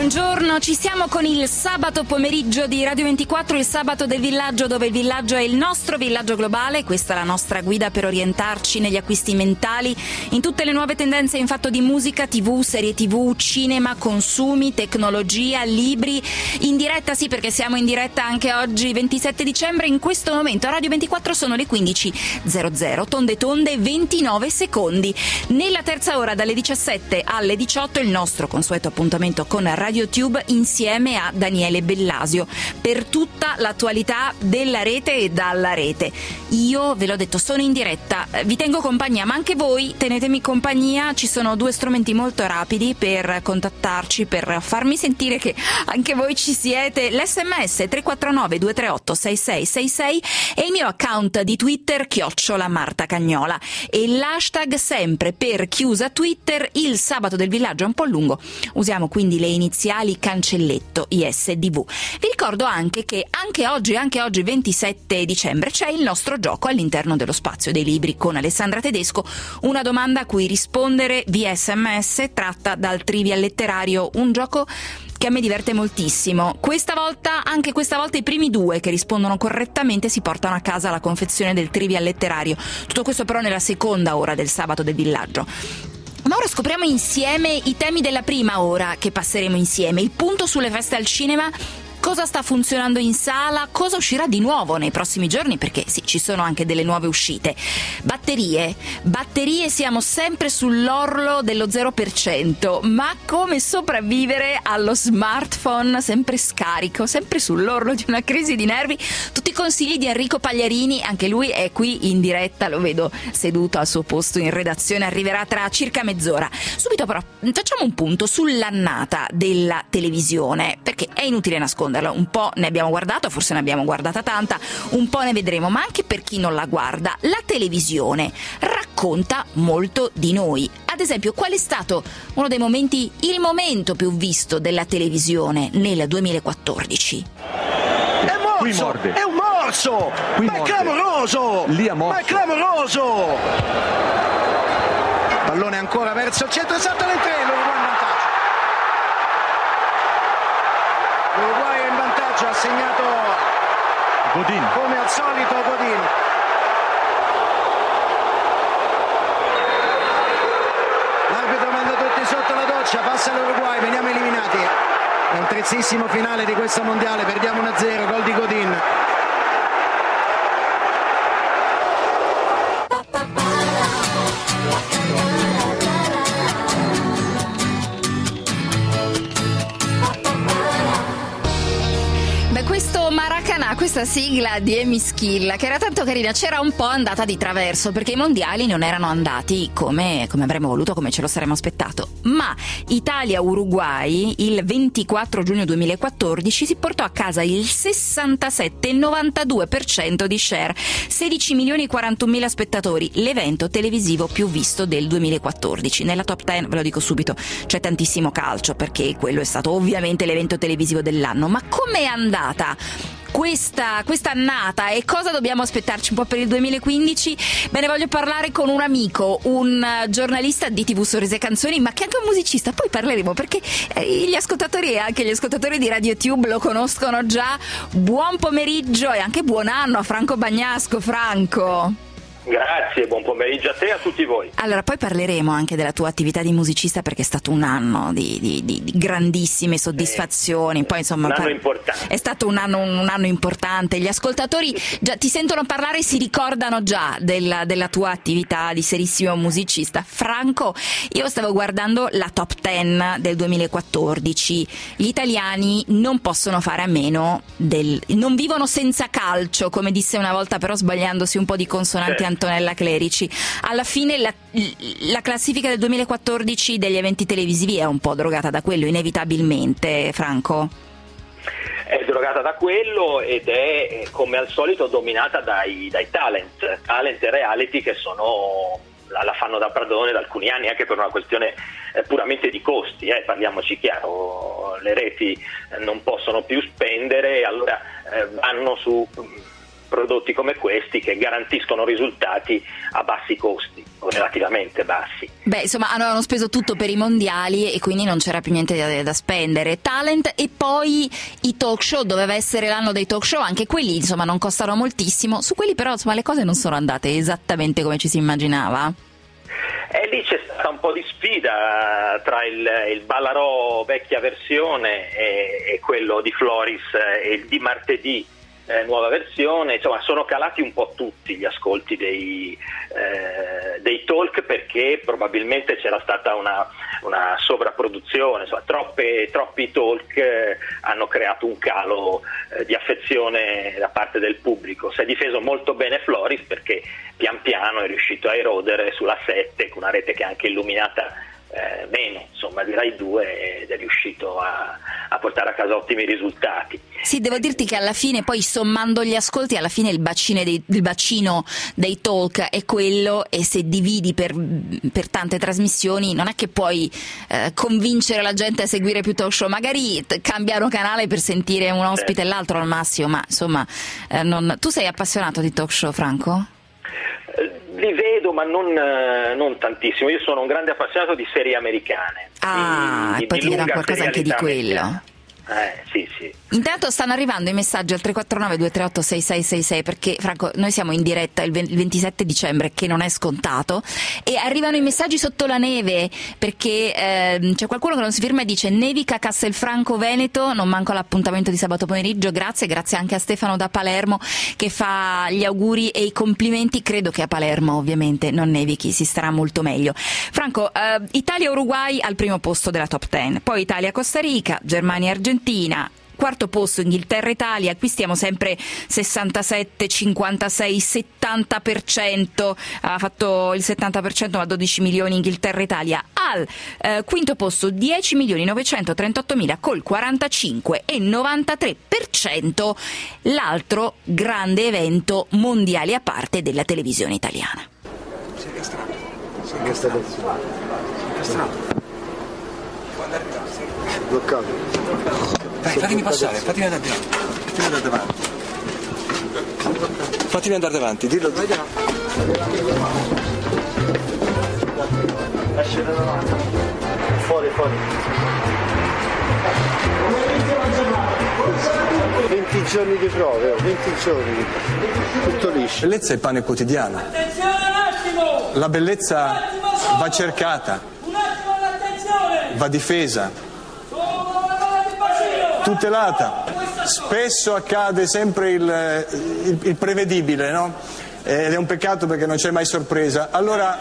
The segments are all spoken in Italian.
buongiorno, ci siamo con il sabato pomeriggio di Radio 24, il sabato del villaggio, dove il villaggio è il nostro villaggio globale. Questa è la nostra guida per orientarci negli acquisti mentali, in tutte le nuove tendenze in fatto di musica, TV, serie TV, cinema, consumi, tecnologia, libri. In diretta sì, perché siamo in diretta anche oggi 27 dicembre. In questo momento a Radio 24 sono le 15.00, tonde 29 secondi. Nella terza ora dalle 17 alle 18 il nostro consueto appuntamento con RadioTube insieme a Daniele Bellasio per tutta l'attualità della rete e dalla rete. Io ve l'ho detto, sono in diretta, vi tengo compagnia, ma anche voi tenetemi compagnia. Ci sono due strumenti molto rapidi per contattarci, per farmi sentire che anche voi ci siete. L'SMS 349 238 6666 e il mio account di Twitter @MartaCagnola e l'hashtag sempre per chiusa Twitter. Il sabato del villaggio è un po' lungo, usiamo quindi le iniziali cancelletto ISDV. Vi ricordo anche che anche oggi 27 dicembre c'è il nostro gioco all'interno dello spazio dei libri con Alessandra Tedesco, una domanda a cui rispondere via SMS tratta dal Trivial letterario, un gioco che a me diverte moltissimo. Anche questa volta i primi due che rispondono correttamente si portano a casa la confezione del Trivial letterario. Tutto questo però nella seconda ora del sabato del villaggio. Ma ora scopriamo insieme i temi della prima ora che passeremo insieme. Il punto sulle feste al cinema, cosa sta funzionando in sala, cosa uscirà di nuovo nei prossimi giorni, perché sì, ci sono anche delle nuove uscite. Batterie, siamo sempre sull'orlo dello 0%, ma come sopravvivere allo smartphone sempre scarico, sempre sull'orlo di una crisi di nervi? Tutti i consigli di Enrico Pagliarini, anche lui è qui in diretta, lo vedo seduto al suo posto in redazione, arriverà tra circa mezz'ora. Subito però facciamo un punto sull'annata della televisione, perché è inutile nasconderlo. Un po' ne abbiamo guardato, forse ne abbiamo guardata tanta, un po' ne vedremo, ma anche per chi non la guarda, la televisione racconta molto di noi. Ad esempio, qual è stato uno dei momenti, il momento più visto della televisione nel 2014? È morso! È un morso! Ma è clamoroso! Lì a morso! Ma è clamoroso! Pallone ancora verso il centro, salta le tre, l'Uruguay è in vantaggio, ha segnato Godin, come al solito Godin. L'arbitro manda tutti sotto la doccia, passa l'Uruguay, veniamo eliminati. È un tristissimo finale di questo mondiale, perdiamo 1-0, gol di Godin. Questa sigla di Emi Schilla, che era tanto carina, c'era un po' andata di traverso perché i mondiali non erano andati come avremmo voluto, come ce lo saremmo aspettato. Ma Italia-Uruguay il 24 giugno 2014 si portò a casa il 67,92% di share, 16.041.000 spettatori, l'evento televisivo più visto del 2014. Nella top 10, ve lo dico subito, c'è tantissimo calcio perché quello è stato ovviamente l'evento televisivo dell'anno. Ma com'è andata questa annata e cosa dobbiamo aspettarci un po' per il 2015? Bene, voglio parlare con un amico, un giornalista di TV Sorrisi e Canzoni, ma che è anche un musicista. Poi parleremo perché gli ascoltatori e anche gli ascoltatori di RadioTube lo conoscono già. Buon pomeriggio e anche buon anno a Franco Bagnasco. Franco, grazie, buon pomeriggio a te e a tutti voi. Allora, poi parleremo anche della tua attività di musicista perché è stato un anno di grandissime soddisfazioni. Poi insomma un anno importante. È stato un anno importante. Gli ascoltatori già ti sentono parlare e si ricordano già della tua attività di serissimo musicista. Franco, io stavo guardando la top 10 del 2014. Gli italiani non possono fare a meno non vivono senza calcio, come disse una volta, però sbagliandosi un po' di consonanti Antonella Clerici. Alla fine la classifica del 2014 degli eventi televisivi è un po' drogata da quello, inevitabilmente, Franco. È drogata da quello ed è, come al solito, dominata dai talent e reality che la fanno da padrone da alcuni anni, anche per una questione puramente di costi, parliamoci chiaro. Le reti non possono più spendere, allora vanno su prodotti come questi che garantiscono risultati a bassi costi o relativamente bassi. Beh, insomma, hanno speso tutto per i mondiali e quindi non c'era più niente da spendere. Talent e poi i talk show, doveva essere l'anno dei talk show, anche quelli insomma non costano moltissimo, su quelli però insomma le cose non sono andate esattamente come ci si immaginava. E lì c'è stata un po' di sfida tra il Ballarò vecchia versione e quello di Floris e il di martedì nuova versione. Insomma, sono calati un po' tutti gli ascolti dei talk, perché probabilmente c'era stata una sovrapproduzione, insomma, troppi talk hanno creato un calo di affezione da parte del pubblico. Si è difeso molto bene Floris, perché pian piano è riuscito a erodere sulla 7 con una rete che è anche illuminata meno, insomma, di Rai 2, ed è riuscito a portare a casa ottimi risultati. Sì, devo dirti che alla fine, poi sommando gli ascolti, alla fine il bacino dei talk è quello, e se dividi per tante trasmissioni non è che puoi convincere la gente a seguire più talk show. Magari cambiano canale per sentire un ospite e l'altro al massimo, ma insomma Tu sei appassionato di talk show, Franco? Li vedo, ma non tantissimo. Io sono un grande appassionato di serie americane. E poi ti dirà qualcosa anche di quello. Sì. Intanto stanno arrivando i messaggi al 349-238-6666, perché Franco, noi siamo in diretta il 27 dicembre, che non è scontato, e arrivano i messaggi sotto la neve, perché c'è qualcuno che non si firma e dice: nevica Castelfranco Veneto, non manco l'appuntamento di sabato pomeriggio. Grazie anche a Stefano da Palermo, che fa gli auguri e i complimenti. Credo che a Palermo ovviamente non nevichi, si starà molto meglio. Franco, Italia-Uruguay al primo posto della top 10, poi Italia-Costa Rica, Germania-Argentina, quarto posto Inghilterra-Italia. Qui stiamo sempre 67, 56, 70%, ha fatto il 70%, ma 12 milioni Inghilterra-Italia. Al quinto posto 10.938.000 col 45,93%, l'altro grande evento mondiale a parte della televisione italiana. Si è castrato. Quando arriva? Bloccato. Dai, fatemi passare, fatemi andare davanti. Fatemi andare davanti, dillo. Lascialo davanti. Fuori. 20 giorni di prove, 20 giorni. Tutto liscio. La bellezza è il pane quotidiano. Attenzione un attimo! La bellezza va cercata, va difesa, tutelata. Spesso accade sempre il prevedibile, no? Ed è un peccato, perché non c'è mai sorpresa. Allora,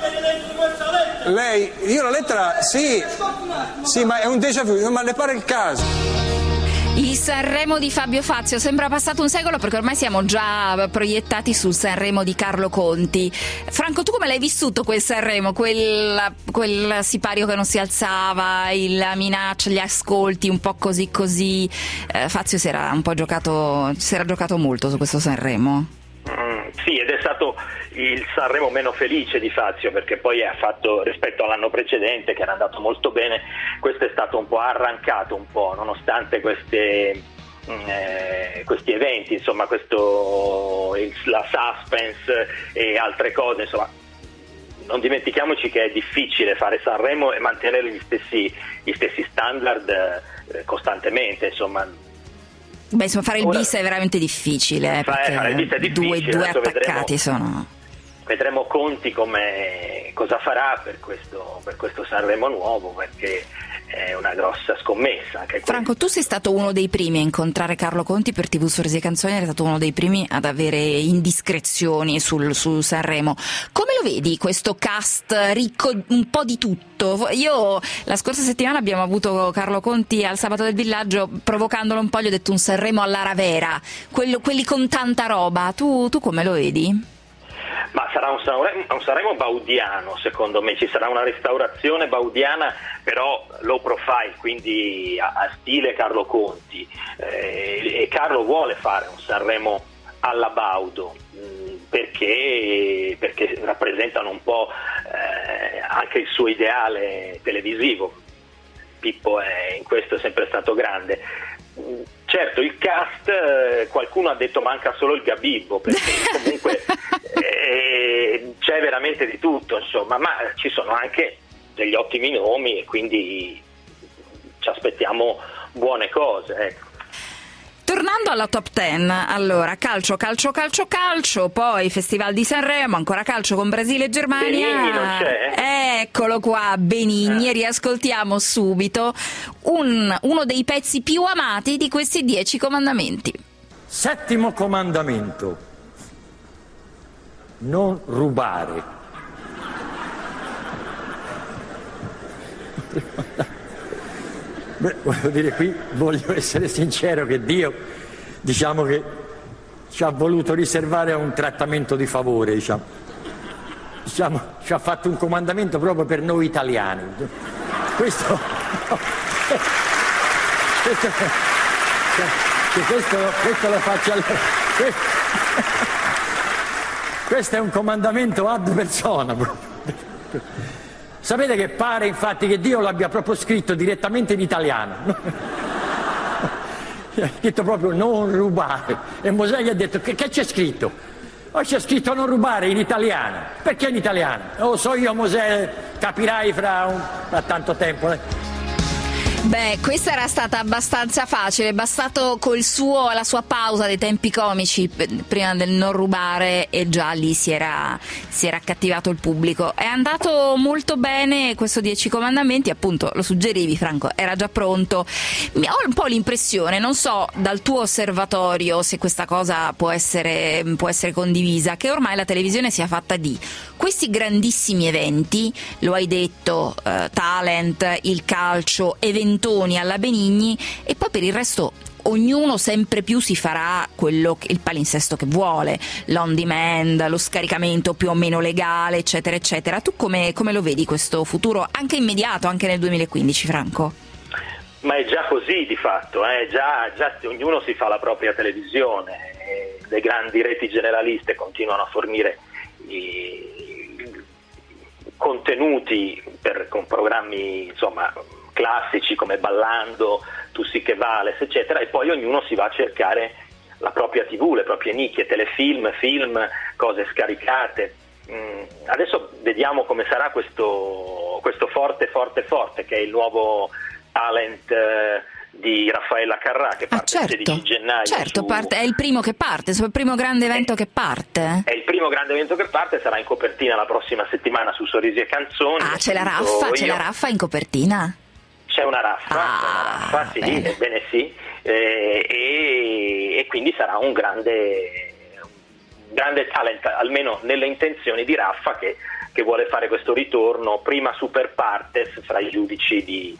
io la lettera, sì, ma è un déjà vu, ma le pare il caso. Il Sanremo di Fabio Fazio sembra passato un secolo, perché ormai siamo già proiettati sul Sanremo di Carlo Conti. Franco, tu come l'hai vissuto quel Sanremo? Quel sipario che non si alzava, la minaccia, gli ascolti un po' così. Fazio si era giocato molto su questo Sanremo. Sì, ed è stato il Sanremo meno felice di Fazio, perché poi ha fatto, rispetto all'anno precedente che era andato molto bene, questo è stato un po' arrancato, nonostante questi eventi, insomma, la suspense e altre cose, insomma. Non dimentichiamoci che è difficile fare Sanremo e mantenere gli stessi standard costantemente, insomma. Beh, insomma, fare il bis è veramente difficile, perché fare il bis è difficile, due attaccati sono. Vedremo Conti cosa farà per questo Sanremo nuovo, perché è una grossa scommessa. Anche Franco, tu sei stato uno dei primi a incontrare Carlo Conti per TV Sorrisi e Canzoni, eri stato uno dei primi ad avere indiscrezioni su Sanremo. Come lo vedi questo cast ricco un po' di tutto? Io la scorsa settimana abbiamo avuto Carlo Conti al Sabato del Villaggio, provocandolo un po', gli ho detto un Sanremo alla Ravera, quelli con tanta roba. Tu come lo vedi? Ma sarà un Sanremo baudiano, secondo me. Ci sarà una restaurazione baudiana, però low profile, quindi a stile Carlo Conti, e Carlo vuole fare un Sanremo alla Baudo, perché rappresentano un po' anche il suo ideale televisivo. Pippo in questo è sempre stato grande. Certo, il cast, qualcuno ha detto manca solo il Gabibbo, perché comunque c'è veramente di tutto, insomma, ma ci sono anche degli ottimi nomi e quindi ci aspettiamo buone cose, ecco. Tornando alla top 10, allora calcio, poi Festival di Sanremo, ancora calcio con Brasile e Germania. Benigni non c'è? Eccolo qua, Benigni, riascoltiamo subito uno dei pezzi più amati di questi 10 comandamenti. Settimo comandamento: non rubare. Beh, voglio dire, qui voglio essere sincero che Dio, diciamo che ci ha voluto riservare un trattamento di favore, diciamo, ci ha fatto un comandamento proprio per noi italiani. Questo lo faccio questo è un comandamento ad persona proprio. Sapete che pare infatti che Dio l'abbia proprio scritto direttamente in italiano. Ha detto proprio non rubare. E Mosè gli ha detto che c'è scritto? C'è scritto non rubare in italiano. Perché in italiano? So io, Mosè, capirai fra tanto tempo. Beh, questa era stata abbastanza facile, bastato la sua pausa dei tempi comici prima del non rubare e già lì si era accattivato il pubblico. È andato molto bene questo 10 comandamenti, appunto lo suggerivi Franco, era già pronto. Ho un po' l'impressione, non so dal tuo osservatorio se questa cosa può essere condivisa, che ormai la televisione sia fatta di questi grandissimi eventi, lo hai detto, talent, il calcio, eventoni alla Benigni, e poi per il resto ognuno sempre più si farà il palinsesto che vuole, l'on demand, lo scaricamento più o meno legale, eccetera eccetera. Tu come lo vedi questo futuro anche immediato, anche nel 2015, Franco? Ma è già così di fatto, già ognuno si fa la propria televisione, le grandi reti generaliste continuano a fornire contenuti con programmi insomma classici come Ballando, Tu sì che vales, eccetera, e poi ognuno si va a cercare la propria TV, le proprie nicchie, telefilm, film, cose scaricate. Adesso vediamo come sarà questo forte che è il nuovo talent di Raffaella Carrà, che parte il 16 gennaio. Certo, è il primo che parte, il primo grande evento che parte. È il primo grande evento che parte, sarà in copertina la prossima settimana su Sorrisi e Canzoni. C'è la Raffa in copertina? C'è una Raffa, sì, ebbene sì, e quindi sarà un grande talent, almeno nelle intenzioni di Raffa, che vuole fare questo ritorno prima super partes fra i giudici di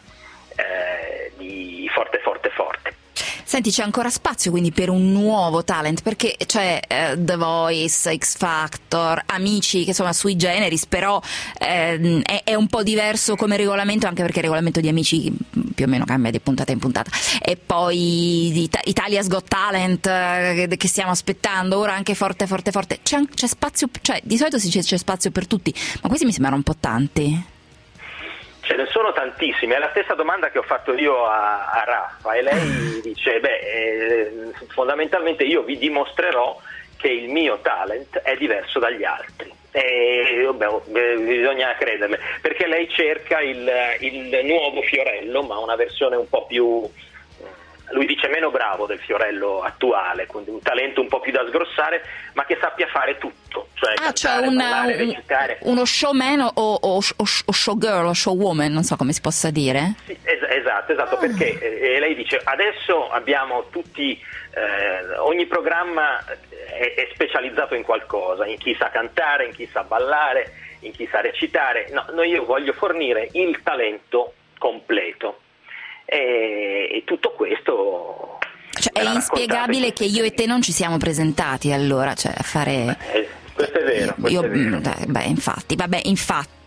Forte. Senti, c'è ancora spazio quindi per un nuovo talent, perché c'è The Voice, X Factor, Amici, che insomma sui generis, però è un po' diverso come regolamento, anche perché il regolamento di Amici più o meno cambia di puntata in puntata, e poi Italia's Got Talent che stiamo aspettando, ora anche Forte, c'è spazio, cioè di solito si dice c'è spazio per tutti, ma questi mi sembrano un po' tanti. Ce ne sono tantissimi, è la stessa domanda che ho fatto io a Raffa, e lei dice fondamentalmente io vi dimostrerò che il mio talent è diverso dagli altri, e bisogna crederle, perché lei cerca il nuovo Fiorello, ma una versione un po' più, lui dice meno bravo del Fiorello attuale, quindi un talento un po' più da sgrossare, ma che sappia fare tutto, cioè cantare, ballare, recitare. Uno showman o showgirl o showwoman, non so come si possa dire. Sì, esatto, perché lei dice adesso abbiamo tutti, ogni programma è specializzato in qualcosa, in chi sa cantare, in chi sa ballare, in chi sa recitare. No, io voglio fornire il talento completo. E tutto questo, cioè, è inspiegabile che io e te non ci siamo presentati allora, cioè a fare questo è vero, infatti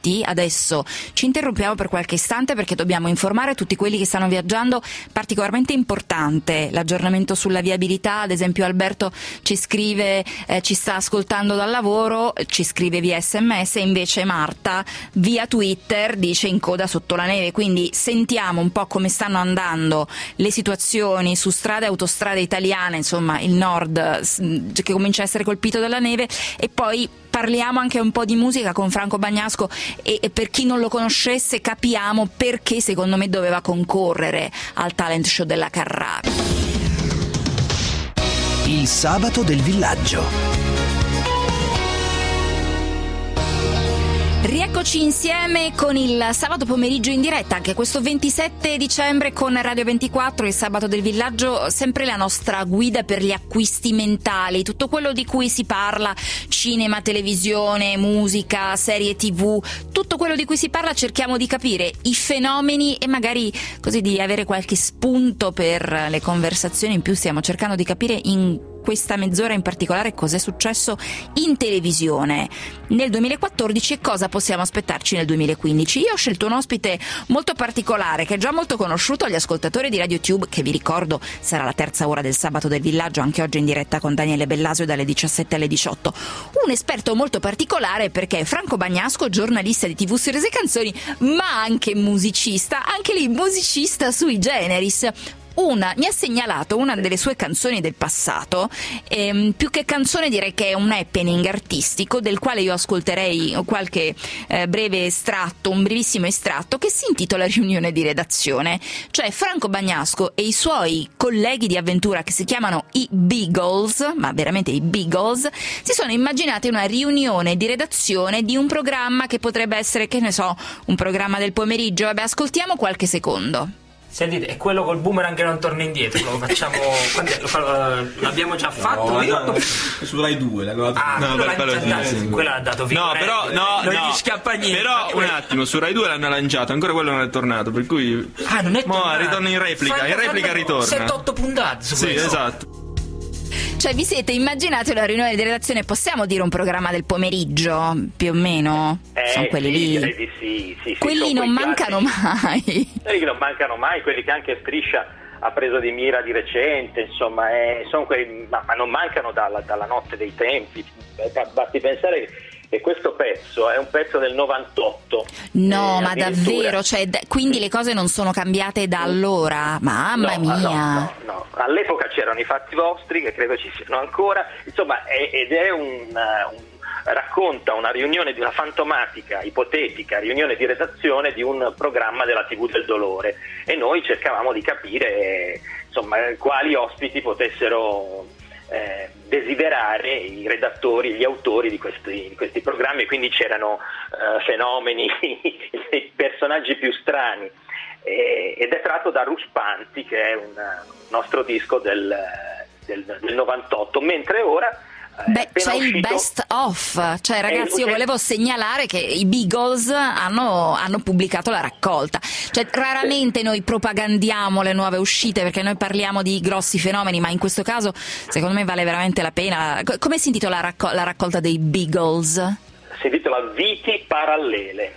interrotti. Adesso ci interrompiamo per qualche istante perché dobbiamo informare tutti quelli che stanno viaggiando. Particolarmente importante l'aggiornamento sulla viabilità. Ad esempio Alberto ci scrive ci sta ascoltando dal lavoro, ci scrive via SMS, e invece Marta via Twitter dice in coda sotto la neve. Quindi sentiamo un po' come stanno andando le situazioni su strade e autostrade italiane, insomma il nord che comincia a essere colpito dalla neve, e poi parliamo anche un po' di musica con Franco Bagnasco e per chi non lo conoscesse capiamo perché secondo me doveva concorrere al talent show della Carrara. Il sabato del villaggio. Rieccoci insieme con il sabato pomeriggio in diretta, anche questo 27 dicembre con Radio 24, il sabato del villaggio, sempre la nostra guida per gli acquisti mentali, tutto quello di cui si parla, cinema, televisione, musica, serie TV, tutto quello di cui si parla, cerchiamo di capire i fenomeni e magari così di avere qualche spunto per le conversazioni. In più stiamo cercando di capire in questa mezz'ora in particolare cos'è successo in televisione nel 2014 e cosa possiamo aspettarci nel 2015. Io ho scelto un ospite molto particolare che è già molto conosciuto agli ascoltatori di Radio Tube, che vi ricordo sarà la terza ora del sabato del villaggio, anche oggi in diretta con Daniele Bellasio dalle 17 alle 18. Un esperto molto particolare perché è Franco Bagnasco, giornalista di TV Series e Canzoni, ma anche musicista, anche lì musicista sui generis. Mi ha segnalato una delle sue canzoni del passato, più che canzone direi che è un happening artistico del quale io ascolterei qualche breve estratto, un brevissimo estratto, che si intitola Riunione di redazione. Cioè Franco Bagnasco e i suoi colleghi di avventura, che si chiamano i Beagles, ma veramente i Beagles, si sono immaginati una riunione di redazione di un programma che potrebbe essere, che ne so, un programma del pomeriggio. Vabbè, ascoltiamo qualche secondo. Sentite, è quello col boomerang che non torna indietro, lo facciamo. L'abbiamo già fatto? Su Rai 2 quella l'ha dato no, però non gli scappa niente. Però un attimo, su Rai 2 l'hanno lanciato, ancora quello non è tornato, per cui non è tornato. Ritorna in replica, ritorna 7-8 puntate su questo. Sì, esatto. Cioè vi siete immaginati una riunione di redazione, possiamo dire un programma del pomeriggio, più o meno? Sono quelli lì? Sì, quelli non mancano mai. Quelli che non mancano mai, quelli che anche Striscia ha preso di mira di recente, insomma, sono quelli, ma non mancano dalla notte dei tempi. Basti pensare che questo pezzo è un pezzo del 98. No, ma davvero? Cioè, quindi le cose non sono cambiate da allora? Mamma mia! No. All'epoca c'erano i fatti vostri, che credo ci siano ancora, insomma, ed è racconta una riunione di una fantomatica, ipotetica riunione di redazione di un programma della TV del dolore, e noi cercavamo di capire insomma quali ospiti potessero desiderare i redattori, gli autori di questi programmi. Quindi c'erano fenomeni, i personaggi più strani, ed è tratto da Ruspanti, che è un nostro disco del 98, mentre ora c'è il best of, cioè ragazzi, io volevo segnalare che i Beagles hanno pubblicato la raccolta. Cioè raramente noi propagandiamo le nuove uscite perché noi parliamo di grossi fenomeni, ma in questo caso secondo me vale veramente la pena. Come si intitola la raccolta dei Beagles? Si intitola Viti Parallele.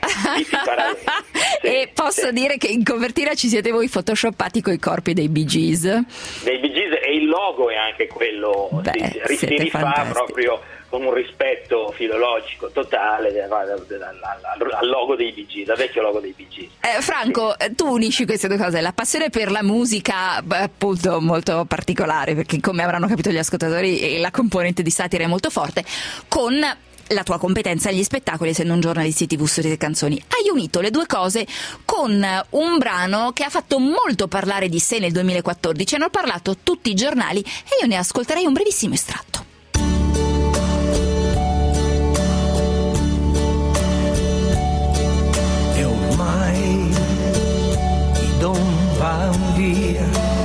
E posso dire che in copertina ci siete voi photoshoppati coi corpi dei Bee Gees. Dei Bee Gees, e il logo è anche quello, si rifà proprio con un rispetto filologico totale al logo dei Bee Gees, al vecchio logo dei Bee Gees. Franco, tu unisci queste due cose, la passione per la musica, appunto molto particolare, perché come avranno capito gli ascoltatori la componente di satira è molto forte, con la tua competenza agli spettacoli, essendo un giornalista di TV Series e Canzoni. Hai unito le due cose con un brano che ha fatto molto parlare di sé nel 2014, hanno parlato tutti i giornali, e io ne ascolterei un brevissimo estratto. E ormai i don van via,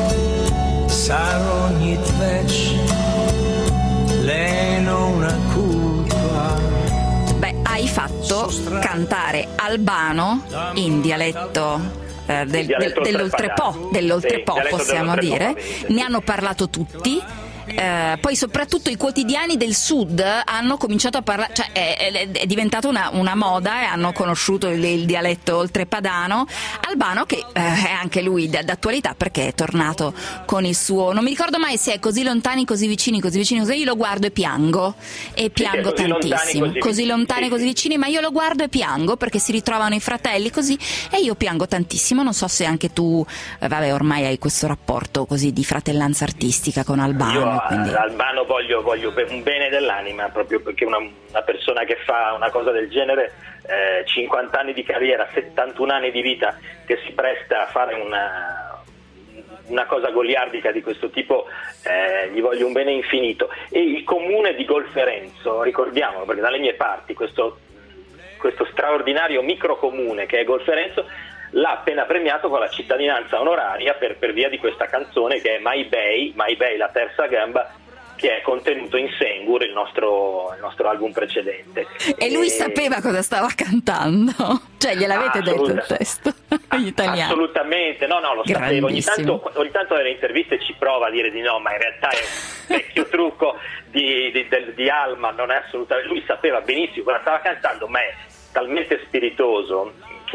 sarò ogni trece, lei non ha curva. Hai fatto cantare Albano in dialetto dell'oltrepo, possiamo dire. Ne hanno parlato tutti. poi soprattutto i quotidiani del sud hanno cominciato a parlare, cioè è diventata una moda, e hanno conosciuto il dialetto oltrepadano albano, che è anche lui d'attualità, perché è tornato con il suo, non mi ricordo mai se è così lontani, così vicini, io lo guardo e piango tantissimo, così lontani, così vicini, ma io lo guardo e piango perché si ritrovano i fratelli così, e io piango tantissimo. Non so se anche tu, vabbè, ormai hai questo rapporto così di fratellanza artistica con Albano. Io quindi... Albano voglio un bene dell'anima, proprio perché una persona che fa una cosa del genere, 50 anni di carriera, 71 anni di vita, che si presta a fare una cosa goliardica di questo tipo, gli voglio un bene infinito. E il comune di Golferenzo, ricordiamolo, perché dalle mie parti questo straordinario microcomune che è Golferenzo l'ha appena premiato con la cittadinanza onoraria per via di questa canzone che è My Bay, la terza gamba, che è contenuto in Sengur, il nostro album precedente. E lui sapeva cosa stava cantando? Cioè gliel'avete detto il testo in italiano? Assolutamente, no, lo sapevo. Ogni tanto nelle interviste ci prova a dire di no, ma in realtà è un vecchio trucco di Alma, non è assolutamente. Lui sapeva benissimo cosa stava cantando, ma è talmente spiritoso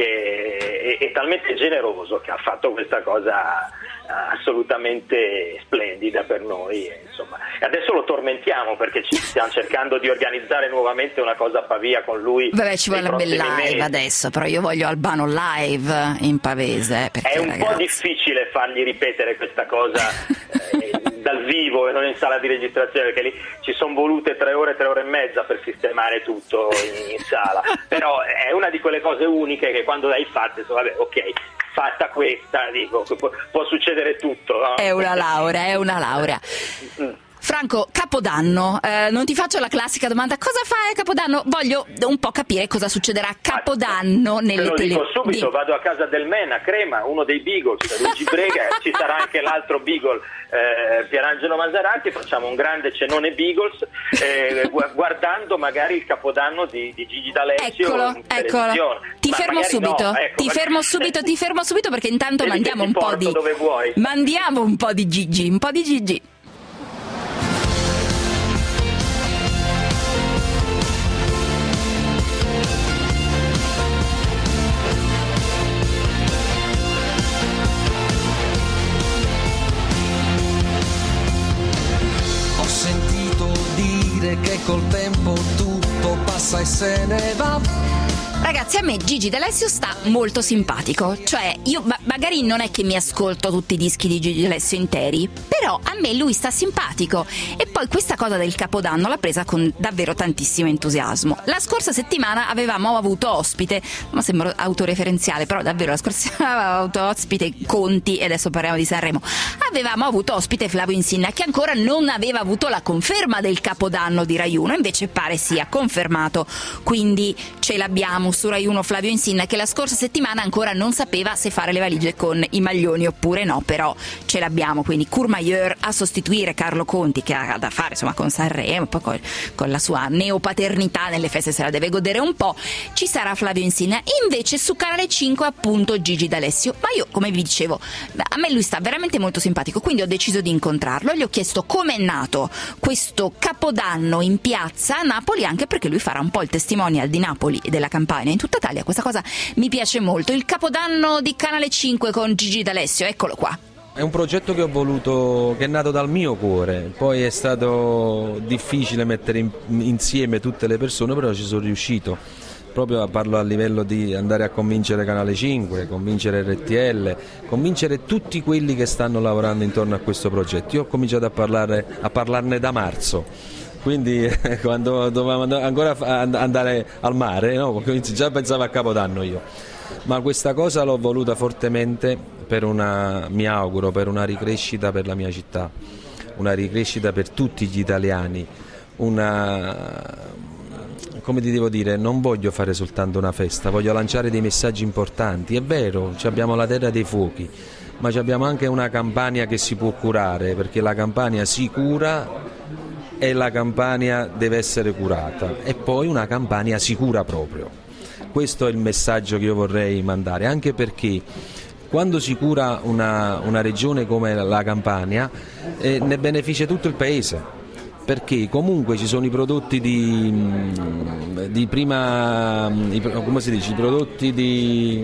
e talmente generoso che ha fatto questa cosa assolutamente splendida per noi, insomma. E adesso lo tormentiamo perché ci stiamo cercando di organizzare nuovamente una cosa a Pavia con lui. Vabbè, ci vuole una bella live adesso, però io voglio Albano live in pavese, perché, è un po' difficile fargli ripetere questa cosa dal vivo e non in sala di registrazione, perché lì ci sono volute 3 ore e mezza per sistemare tutto in sala, però è una di quelle cose uniche che quando l'hai fatta, vabbè, ok, fatta questa, dico, può succedere tutto, no? È una laurea. Franco, Capodanno, non ti faccio la classica domanda cosa fai a Capodanno, voglio un po' capire cosa succederà a Capodanno nelle televisioni. Te lo dico subito, vado a casa del Men a Crema, uno dei Beagles, Luigi Brega, ci sarà anche l'altro Beagle, Pierangelo Maserati, facciamo un grande cenone Beagles, guardando magari il Capodanno di Gigi D'Alessio. Eccolo. Ti fermo subito perché intanto mandiamo un po' di Gigi. Che col tempo tutto passa e se ne va. Ragazzi, a me Gigi D'Alessio sta molto simpatico, cioè io magari non è che mi ascolto tutti i dischi di Gigi D'Alessio interi, però a me lui sta simpatico, e poi questa cosa del Capodanno l'ha presa con davvero tantissimo entusiasmo. La scorsa settimana avevamo avuto ospite, ma sembra autoreferenziale, però davvero la scorsa settimana avevamo avuto ospite Conti, e adesso parliamo di Sanremo, avevamo avuto ospite Flavio Insinna, che ancora non aveva avuto la conferma del Capodanno di Rai 1, invece pare sia confermato, quindi ce l'abbiamo su Rai 1 Flavio Insinna, che la scorsa settimana ancora non sapeva se fare le valigie con i maglioni oppure no, però ce l'abbiamo, quindi Courmayeur a sostituire Carlo Conti, che ha da fare insomma con Sanremo, poi con la sua neopaternità nelle feste se la deve godere un po', ci sarà Flavio Insinna. Invece su Canale 5 appunto Gigi D'Alessio, ma io come vi dicevo a me lui sta veramente molto simpatico, quindi ho deciso di incontrarlo, gli ho chiesto com'è nato questo Capodanno in piazza a Napoli, anche perché lui farà un po' il testimonial di Napoli e della Campania in tutta Italia. Questa cosa mi piace molto, il Capodanno di Canale 5 con Gigi D'Alessio, eccolo qua. È un progetto che ho voluto, che è nato dal mio cuore, poi è stato difficile mettere insieme tutte le persone, però ci sono riuscito. Proprio parlo a livello di andare a convincere Canale 5, convincere RTL, convincere tutti quelli che stanno lavorando intorno a questo progetto. Io ho cominciato a parlarne da marzo, quindi quando dovevamo ancora andare al mare, no? Già pensavo a Capodanno io, ma questa cosa l'ho voluta fortemente mi auguro, per una ricrescita per la mia città, una ricrescita per tutti gli italiani, come ti devo dire, non voglio fare soltanto una festa, voglio lanciare dei messaggi importanti. È vero, abbiamo la terra dei fuochi, ma abbiamo anche una Campania che si può curare, perché la Campania si cura e la Campania deve essere curata, e poi una Campania sicura proprio. Questo è il messaggio che io vorrei mandare, anche perché quando si cura una regione come la Campania ne beneficia tutto il paese, perché comunque ci sono i prodotti di prima, come si dice, i prodotti di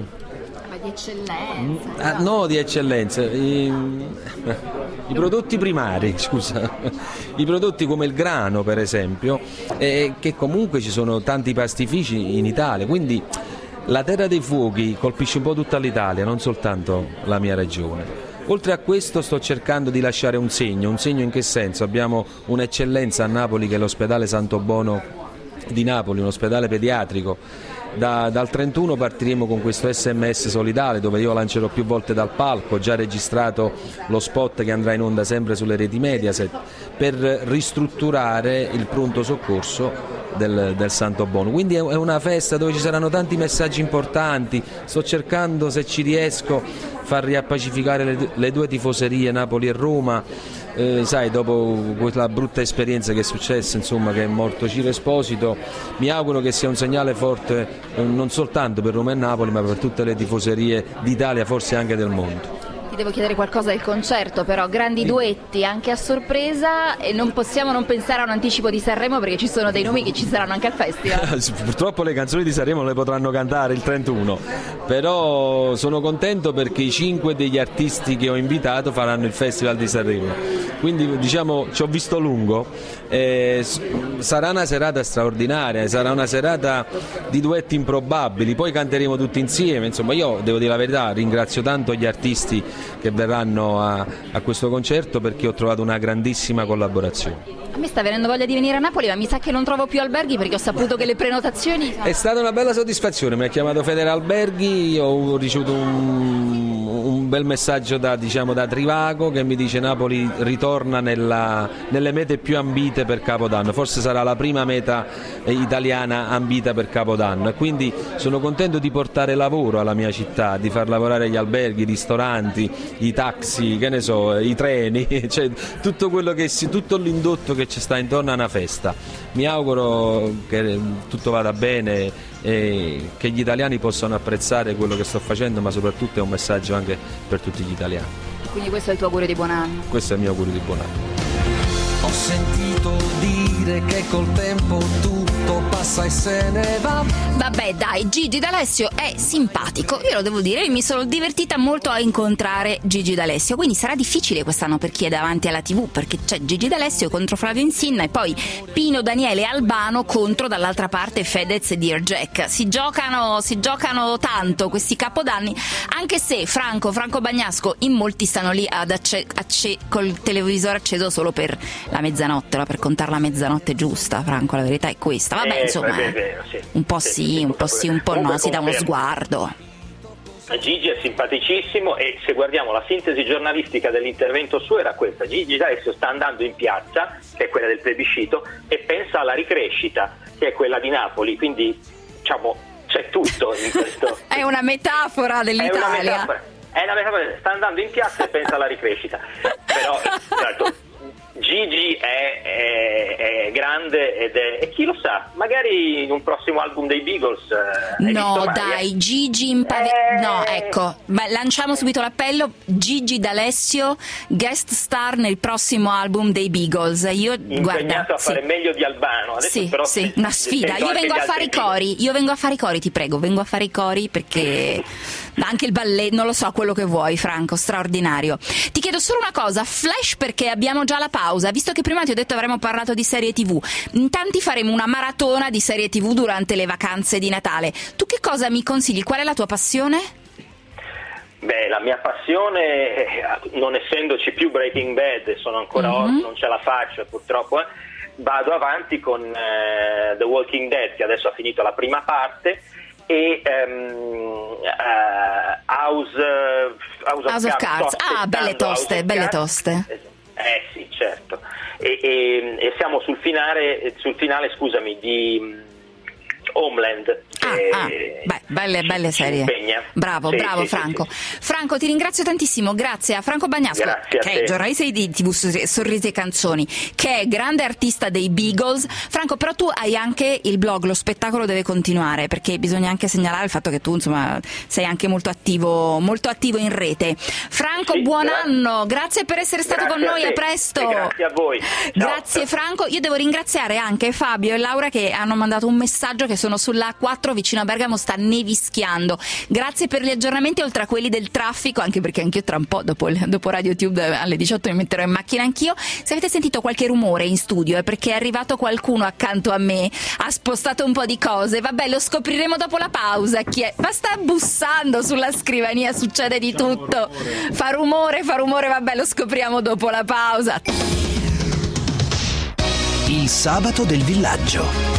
eccellenza. No, di eccellenza, i prodotti primari, scusa, i prodotti come il grano per esempio, che comunque ci sono tanti pastifici in Italia, quindi la terra dei fuochi colpisce un po' tutta l'Italia, non soltanto la mia regione. Oltre a questo sto cercando di lasciare un segno in che senso? Abbiamo un'eccellenza a Napoli che è l'ospedale Santo Bono di Napoli, un ospedale pediatrico. Dal 31 partiremo con questo SMS solidale dove io lancerò più volte dal palco, ho già registrato lo spot che andrà in onda sempre sulle reti Mediaset per ristrutturare il pronto soccorso del Santo Bono. Quindi è una festa dove ci saranno tanti messaggi importanti, sto cercando, se ci riesco, far riappacificare le due tifoserie Napoli e Roma. Sai, dopo quella brutta esperienza che è successa, insomma, che è morto Ciro Esposito, mi auguro che sia un segnale forte non soltanto per Roma e Napoli ma per tutte le tifoserie d'Italia, forse anche del mondo. Ti devo chiedere qualcosa del concerto, però grandi duetti anche a sorpresa, e non possiamo non pensare a un anticipo di Sanremo perché ci sono dei nomi che ci saranno anche al festival. Purtroppo le canzoni di Sanremo le potranno cantare il 31, però sono contento perché i 5 degli artisti che ho invitato faranno il festival di Sanremo, quindi diciamo ci ho visto lungo. Sarà una serata straordinaria, sarà una serata di duetti improbabili, poi canteremo tutti insieme, insomma io devo dire la verità, ringrazio tanto gli artisti che verranno a questo concerto perché ho trovato una grandissima collaborazione. A me sta venendo voglia di venire a Napoli, ma mi sa che non trovo più alberghi perché ho saputo che le prenotazioni... È stata una bella soddisfazione, mi ha chiamato Federa Alberghi, ho ricevuto un bel messaggio da Trivago che mi dice Napoli ritorna nelle mete più ambite per Capodanno, forse sarà la prima meta italiana ambita per Capodanno, e quindi sono contento di portare lavoro alla mia città, di far lavorare gli alberghi, i ristoranti, i taxi, che ne so, i treni, cioè tutto quello tutto l'indotto che ci sta intorno a una festa. Mi auguro che tutto vada bene e che gli italiani possano apprezzare quello che sto facendo, ma soprattutto è un messaggio anche per tutti gli italiani. Quindi questo è il tuo augurio di buon anno? Questo è il mio augurio di buon anno. Ho sentito dire che col tempo tutto passa e se ne va. Vabbè dai, Gigi D'Alessio è simpatico, io lo devo dire, io mi sono divertita molto a incontrare Gigi D'Alessio, quindi sarà difficile quest'anno per chi è davanti alla TV, perché c'è Gigi D'Alessio contro Flavio Insinna e poi Pino Daniele Albano contro dall'altra parte Fedez e Dear Jack. Si giocano tanto questi capodanni, anche se Franco Bagnasco in molti stanno lì col televisore acceso solo per la mezzanotte, per contare la mezzanotte giusta. Franco, la verità è questa. Vabbè, insomma, sì. Un po' sì, un po' no, si dà uno sguardo. Gigi è simpaticissimo e se guardiamo la sintesi giornalistica dell'intervento suo era questa: Gigi D'Alessio sta andando in piazza, che è quella del plebiscito, e pensa alla ricrescita, che è quella di Napoli, quindi diciamo c'è tutto in questo. È una metafora dell'Italia. È una metafora, sta andando in piazza e pensa alla crescita. Però certo, Gigi è grande e chi lo sa, magari in un prossimo album dei Beagles. No dai, Gigi no, ecco, ma lanciamo subito l'appello: Gigi D'Alessio guest star nel prossimo album dei Beagles. Io impegnato a fare meglio di Albano adesso, sì, però sì, una sfida. Io vengo a fare i cori, ti prego, vengo a fare i cori, perché anche il balletto, non lo so, quello che vuoi, Franco, straordinario. Ti chiedo solo una cosa, flash, perché abbiamo già la pausa, visto che prima ti ho detto avremmo parlato di serie TV. In tanti faremo una maratona di serie TV durante le vacanze di Natale. Tu che cosa mi consigli? Qual è la tua passione? Beh, la mia passione, non essendoci più Breaking Bad, sono ancora non ce la faccio purtroppo, vado avanti con The Walking Dead, che adesso ha finito la prima parte, e House of Cards. Belle toste. Sì, certo. E siamo sul finale, scusami, di Homeland. Belle serie. Bravo, Franco. Sì. Franco, ti ringrazio tantissimo, grazie a Franco Bagnasco, che è giornalista di TV Sorrisi e Canzoni, che è grande artista dei Beagles. Franco, però tu hai anche il blog Lo Spettacolo Deve Continuare, perché bisogna anche segnalare il fatto che tu, insomma, sei anche molto attivo in rete. Franco, sì, buon anno, grazie per essere stato con noi, a presto. Grazie a voi. Grazie Franco, io devo ringraziare anche Fabio e Laura che hanno mandato un messaggio che sono sulla A4 vicino a Bergamo, sta nevischiando. Grazie per gli aggiornamenti, oltre a quelli del traffico, anche perché anch'io tra un po' dopo Radio Tube alle 18 mi metterò in macchina anch'io. Se avete sentito qualche rumore in studio è perché è arrivato qualcuno accanto a me, ha spostato un po' di cose, vabbè, lo scopriremo dopo la pausa. Chi è? Ma sta bussando sulla scrivania, succede di tutto, fa rumore, vabbè, lo scopriamo dopo la pausa. Il sabato del villaggio.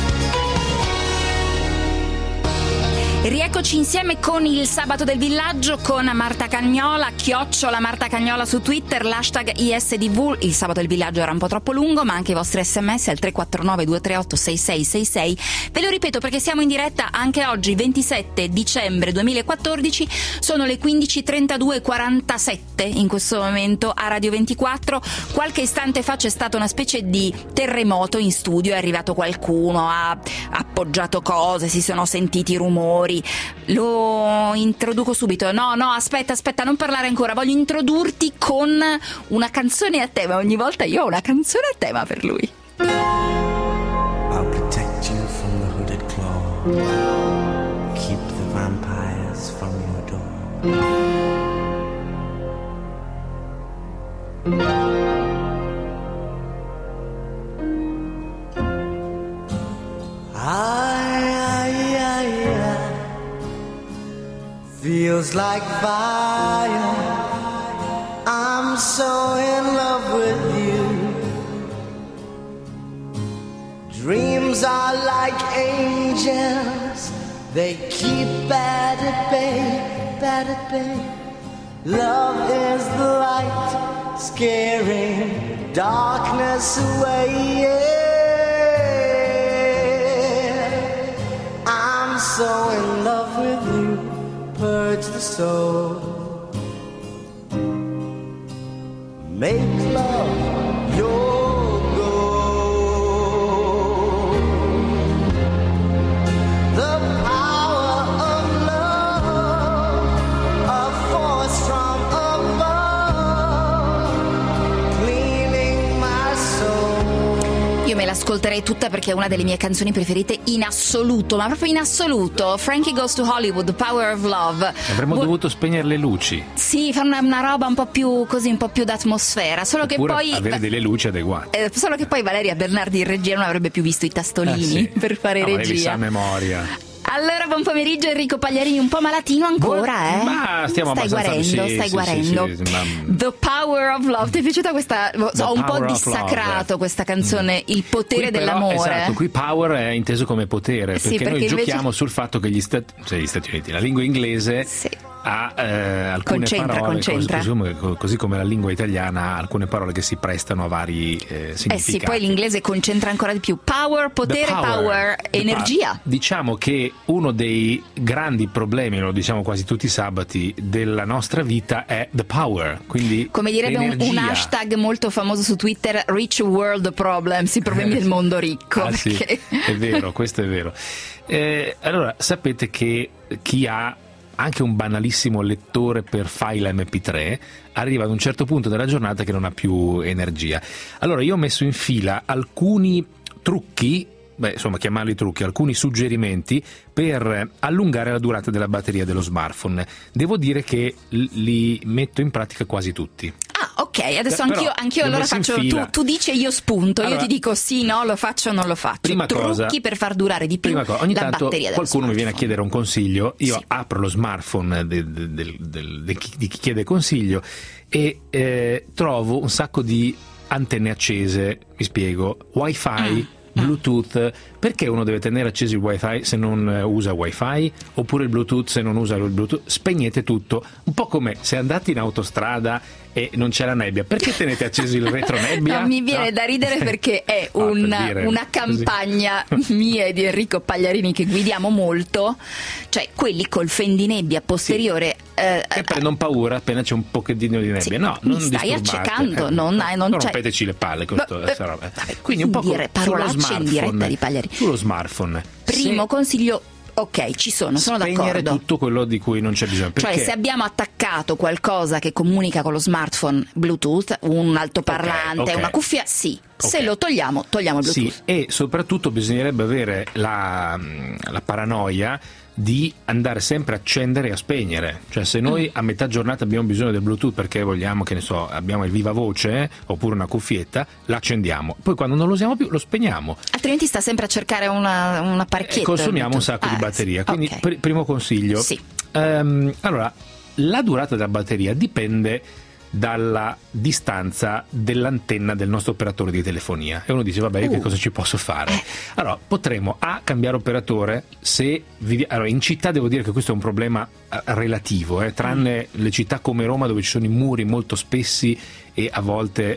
Rieccoci insieme con il Sabato del Villaggio, con Marta Cagnola, @ Marta Cagnola su Twitter, l'hashtag ISDV. Il Sabato del Villaggio era un po' troppo lungo, ma anche i vostri sms al 349 238 6666. Ve lo ripeto perché siamo in diretta anche oggi, 27 dicembre 2014, sono le 15:32:47 in questo momento a Radio 24. Qualche istante fa c'è stata una specie di terremoto in studio, è arrivato qualcuno, ha appoggiato cose, si sono sentiti rumori. Lo introduco subito. No, aspetta, non parlare ancora. Voglio introdurti con una canzone a tema. Ogni volta io ho una canzone a tema per lui. I'll protect you from the hooded claw. Keep the vampires from your door. Feels like fire. I'm so in love with you. Dreams are like angels. They keep bad at bay. Love is the light, scaring darkness away. Yeah. I'm so in love with you. Purge the soul. Make love your goal. The power of love, a force from above, cleaning my soul. Io me l'ascolterei tutta perché è una delle mie canzoni preferite in assoluto, ma proprio in assoluto. Frankie Goes to Hollywood, The Power of Love. Avremmo dovuto spegnere le luci. Sì, fare una roba un po' più così, un po' più d'atmosfera. Solo oppure che poi avere delle luci adeguate. Solo che poi Valeria Bernardi in regia non avrebbe più visto i tastolini sì. per fare regia. Li sa a memoria. Allora, buon pomeriggio Enrico Pagliarini, un po' malatino ancora, eh? Ma stiamo stai guarendo. Sì, The Power of Love, ti è piaciuta questa? Ho un po' dissacrato questa canzone, il potere qui dell'amore. Però, esatto, qui power è inteso come potere, perché noi giochiamo sul fatto che gli Stati Uniti, la lingua inglese ha alcune parole, così come la lingua italiana ha alcune parole che si prestano a vari significati. Sì, poi l'inglese concentra ancora di più. Power, potere, power, energia. Diciamo che uno dei grandi problemi, lo diciamo quasi tutti i sabati, della nostra vita è the power, quindi come direbbe un hashtag molto famoso su Twitter, Rich World Problems, i problemi del mondo ricco. Sì, è vero, questo è vero. Allora, sapete che chi ha anche un banalissimo lettore per file MP3 arriva ad un certo punto della giornata che non ha più energia. Allora io ho messo in fila alcuni trucchi, chiamarli trucchi, alcuni suggerimenti per allungare la durata della batteria dello smartphone. Devo dire che li metto in pratica quasi tutti. Ok, adesso anch'io allora faccio, tu dici e io spunto, allora, io ti dico sì, no, lo faccio o non lo faccio. Trucchi per far durare di più ogni la tanto batteria del qualcuno mi viene a chiedere un consiglio, io apro lo smartphone di chi chiede consiglio e trovo un sacco di antenne accese, mi spiego, wifi Bluetooth, perché uno deve tenere acceso il wifi se non usa wifi, oppure il Bluetooth se non usa il Bluetooth? Spegnete tutto, un po' come se andate in autostrada e non c'è la nebbia, perché tenete acceso il retronebbia? No, mi viene da ridere perché è una campagna mia e di Enrico Pagliarini che guidiamo molto, cioè quelli col fendinebbia posteriore che prendono paura appena c'è un pochettino di nebbia. Sì, no, mi non stai disturbate. accecando, non c'è. Rompeteci le palle con questa roba. Quindi un po' parolacce in diretta di Pagliarini. Sullo smartphone. Primo consiglio. Ok, sono d'accordo. Spegnere tutto quello di cui non c'è bisogno. Perché? Cioè, se abbiamo attaccato qualcosa che comunica con lo smartphone Bluetooth, un altoparlante, una cuffia, sì. Se lo togliamo il Bluetooth. Sì, e soprattutto bisognerebbe avere la paranoia di andare sempre a accendere e a spegnere. Cioè, se noi a metà giornata abbiamo bisogno del Bluetooth perché vogliamo, che ne so, abbiamo il viva voce oppure una cuffietta, l'accendiamo. Poi quando non lo usiamo più lo spegniamo. Altrimenti sta sempre a cercare un apparecchietto. E consumiamo un sacco di batteria. Quindi primo consiglio. Sì. Allora, la durata della batteria dipende dalla distanza dell'antenna del nostro operatore di telefonia, e uno dice vabbè, io che cosa ci posso fare? Allora potremo cambiare operatore se allora, in città devo dire che questo è un problema relativo, tranne le città come Roma dove ci sono i muri molto spessi e a volte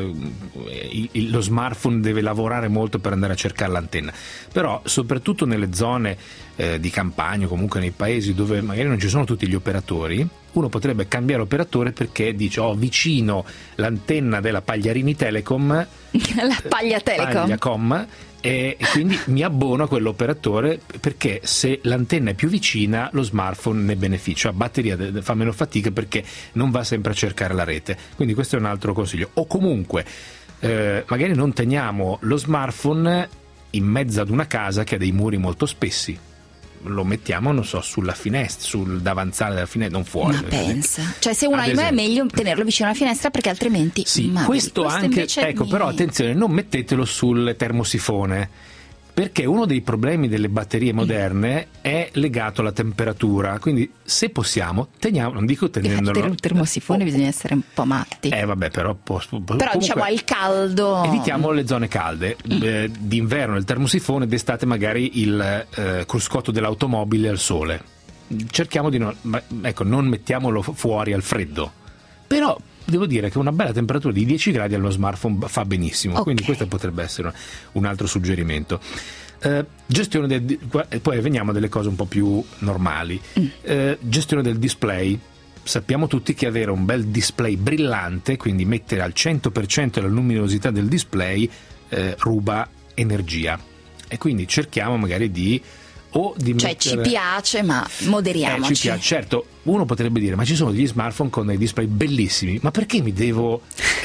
lo smartphone deve lavorare molto per andare a cercare l'antenna, però soprattutto nelle zone di campagna o comunque nei paesi dove magari non ci sono tutti gli operatori, uno potrebbe cambiare operatore perché dice vicino l'antenna della Pagliarini Telecom, la Paglia Telecom, Pagliacom, e quindi mi abbono a quell'operatore perché se l'antenna è più vicina lo smartphone ne beneficia, la batteria fa meno fatica perché non va sempre a cercare la rete. Quindi questo è un altro consiglio. O comunque magari non teniamo lo smartphone in mezzo ad una casa che ha dei muri molto spessi, lo mettiamo, non so, sulla finestra, sul davanzale della finestra, non fuori. Ma pensa, cioè se uno ha è meglio tenerlo vicino alla finestra perché altrimenti questo anche, però attenzione, non mettetelo sul termosifone, perché uno dei problemi delle batterie moderne è legato alla temperatura, quindi se possiamo teniamo, non dico tenendolo il termosifone, bisogna essere un po' matti. Vabbè, però comunque, diciamo al caldo evitiamo le zone calde. D'inverno il termosifone, d'estate magari il cruscotto dell'automobile al sole. Cerchiamo di non mettiamolo fuori al freddo, però devo dire che una bella temperatura di 10 gradi allo smartphone fa benissimo, quindi questo potrebbe essere un altro suggerimento. Gestione poi veniamo a delle cose un po' più normali. Gestione del display. Sappiamo tutti che avere un bel display brillante, quindi mettere al 100% la luminosità del display, ruba energia, e quindi cerchiamo magari di ci piace, ma moderiamoci. Ci piace, certo. Uno potrebbe dire, ma ci sono degli smartphone con dei display bellissimi, ma perché mi devo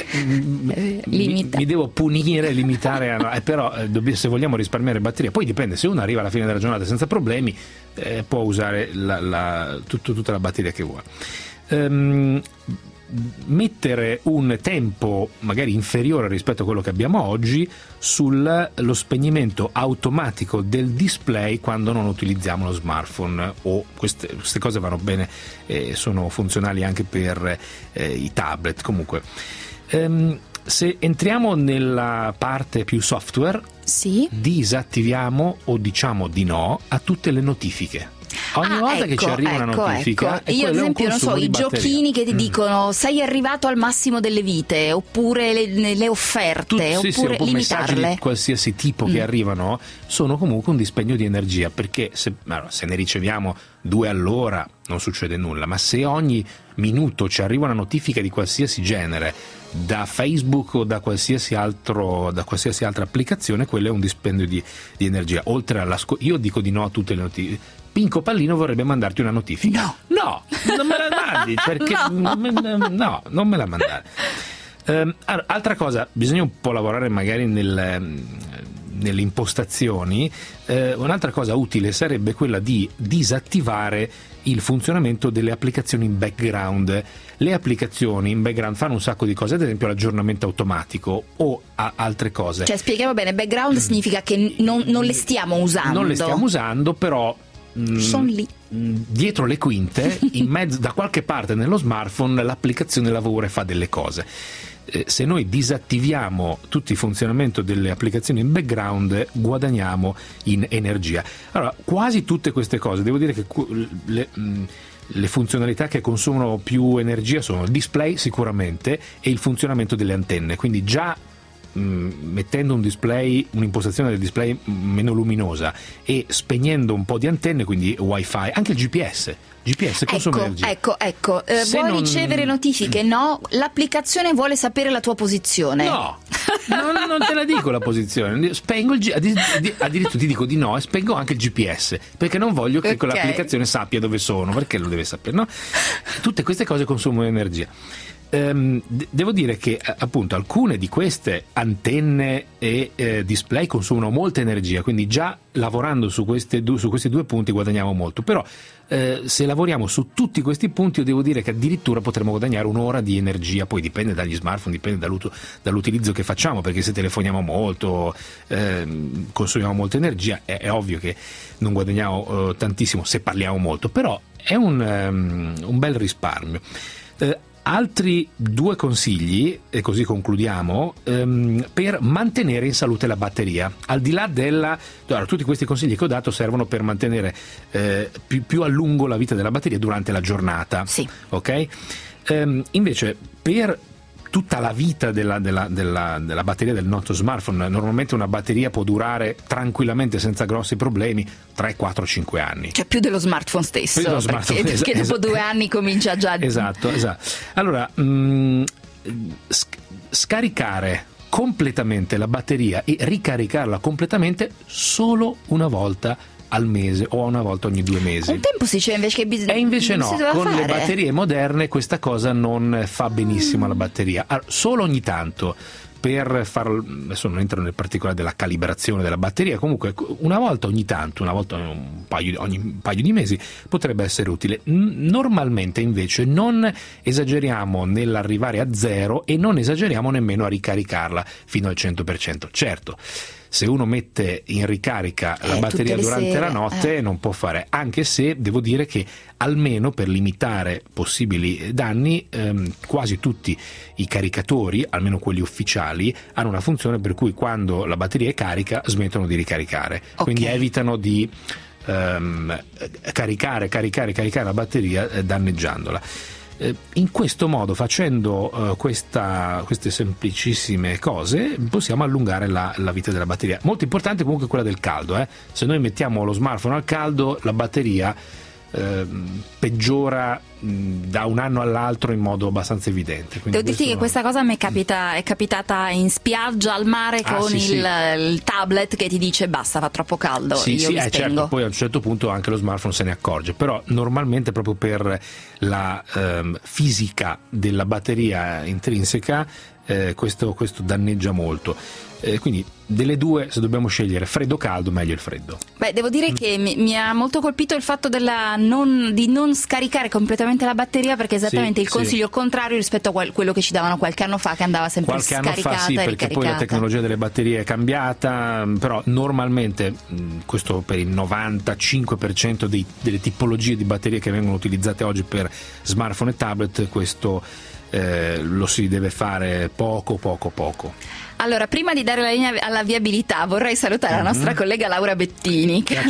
mi devo punire, limitare però se vogliamo risparmiare batteria, poi dipende, se uno arriva alla fine della giornata senza problemi, può usare tutta la batteria che vuole. Mettere un tempo magari inferiore rispetto a quello che abbiamo oggi sullo spegnimento automatico del display quando non utilizziamo lo smartphone, o queste cose vanno bene, sono funzionali anche per i tablet. Comunque se entriamo nella parte più software, disattiviamo o diciamo di no a tutte le notifiche. Ogni volta che ci arriva una notifica, io ad esempio non so, i giochini che ti dicono sei arrivato al massimo delle vite, oppure le offerte, oppure limitarle. Messaggi di qualsiasi tipo che arrivano sono comunque un dispendio di energia, perché se ne riceviamo 2 all'ora non succede nulla, ma se ogni minuto ci arriva una notifica di qualsiasi genere da Facebook o da qualsiasi altra applicazione, quello è un dispendio di energia. Oltre io dico di no a tutte le notifiche. Pinco Pallino vorrebbe mandarti una notifica. No, non me la mandi, perché no, non me la mandare. Altra cosa, bisogna un po' lavorare magari nelle impostazioni. Un'altra cosa utile sarebbe quella di disattivare il funzionamento delle applicazioni in background. Le applicazioni in background fanno un sacco di cose, ad esempio l'aggiornamento automatico o altre cose. Cioè, spieghiamo bene, background significa che non le stiamo usando. Non le stiamo usando, però sono lì dietro le quinte, in mezzo, da qualche parte nello smartphone, l'applicazione lavora e fa delle cose. se noi disattiviamo tutto il funzionamento delle applicazioni in background guadagniamo in energia. Allora, quasi tutte queste cose, devo dire che le funzionalità che consumano più energia sono il display sicuramente e il funzionamento delle antenne, quindi già mettendo un'impostazione del display meno luminosa e spegnendo un po' di antenne, quindi wifi, anche il GPS consuma energia. Ecco, vuoi ricevere notifiche? No, l'applicazione vuole sapere la tua posizione. No, non te la dico la posizione, spengo addirittura ti dico di no e spengo anche il GPS, perché non voglio che quell'applicazione sappia dove sono, perché lo deve sapere, no? Tutte queste cose consumano energia. Devo dire che appunto alcune di queste antenne e display consumano molta energia, quindi già lavorando su questi due punti guadagniamo molto, però se lavoriamo su tutti questi punti io devo dire che addirittura potremo guadagnare un'ora di energia, poi dipende dagli smartphone, dipende dall'utilizzo che facciamo, perché se telefoniamo molto, consumiamo molta energia, è ovvio che non guadagniamo tantissimo se parliamo molto, però è un bel risparmio. Altri due consigli, e così concludiamo, per mantenere in salute la batteria. Al di là tutti questi consigli che ho dato servono per mantenere più a lungo la vita della batteria durante la giornata. Sì. Ok? Invece, per tutta la vita della batteria del nostro smartphone, normalmente una batteria può durare tranquillamente senza grossi problemi 3, 4, 5 anni. Cioè più dello smartphone stesso, perché dopo 2 anni comincia già. Esatto. Allora, scaricare completamente la batteria e ricaricarla completamente solo una volta al mese o una volta ogni 2 mesi. Un tempo si diceva invece che e invece no, con fare. Le batterie moderne questa cosa non fa benissimo alla batteria. Solo ogni tanto, per adesso non entro nel particolare della calibrazione della batteria, comunque una volta ogni tanto, ogni un paio di mesi potrebbe essere utile. Normalmente invece non esageriamo nell'arrivare a zero e non esageriamo nemmeno a ricaricarla fino al 100%. Certo, se uno mette in ricarica la batteria durante la notte non può fare, anche se devo dire che almeno per limitare possibili danni quasi tutti i caricatori, almeno quelli ufficiali, hanno una funzione per cui quando la batteria è carica smettono di ricaricare, quindi evitano di caricare la batteria danneggiandola. In questo modo, facendo queste semplicissime cose, possiamo allungare la vita della batteria. Molto importante comunque quella del caldo. Se noi mettiamo lo smartphone al caldo, la batteria peggiora da un anno all'altro in modo abbastanza evidente. Devo dirti che questa cosa mi è capitata in spiaggia al mare con il tablet che ti dice basta, fa troppo caldo, io mi spengo. Certo, poi a un certo punto anche lo smartphone se ne accorge, però normalmente proprio per la fisica della batteria intrinseca questo danneggia molto. Quindi delle due, se dobbiamo scegliere freddo o caldo, meglio il freddo. Devo dire che mi ha molto colpito il fatto di non scaricare completamente la batteria, perché è esattamente il consiglio contrario rispetto a quello che ci davano qualche anno fa, che andava sempre scaricata e ricaricata. Perché poi la tecnologia delle batterie è cambiata, però normalmente questo per il 95% delle tipologie di batterie che vengono utilizzate oggi per smartphone e tablet, questo lo si deve fare poco. Allora, prima di dare la linea alla viabilità, vorrei salutare la nostra collega Laura Bettini, che ha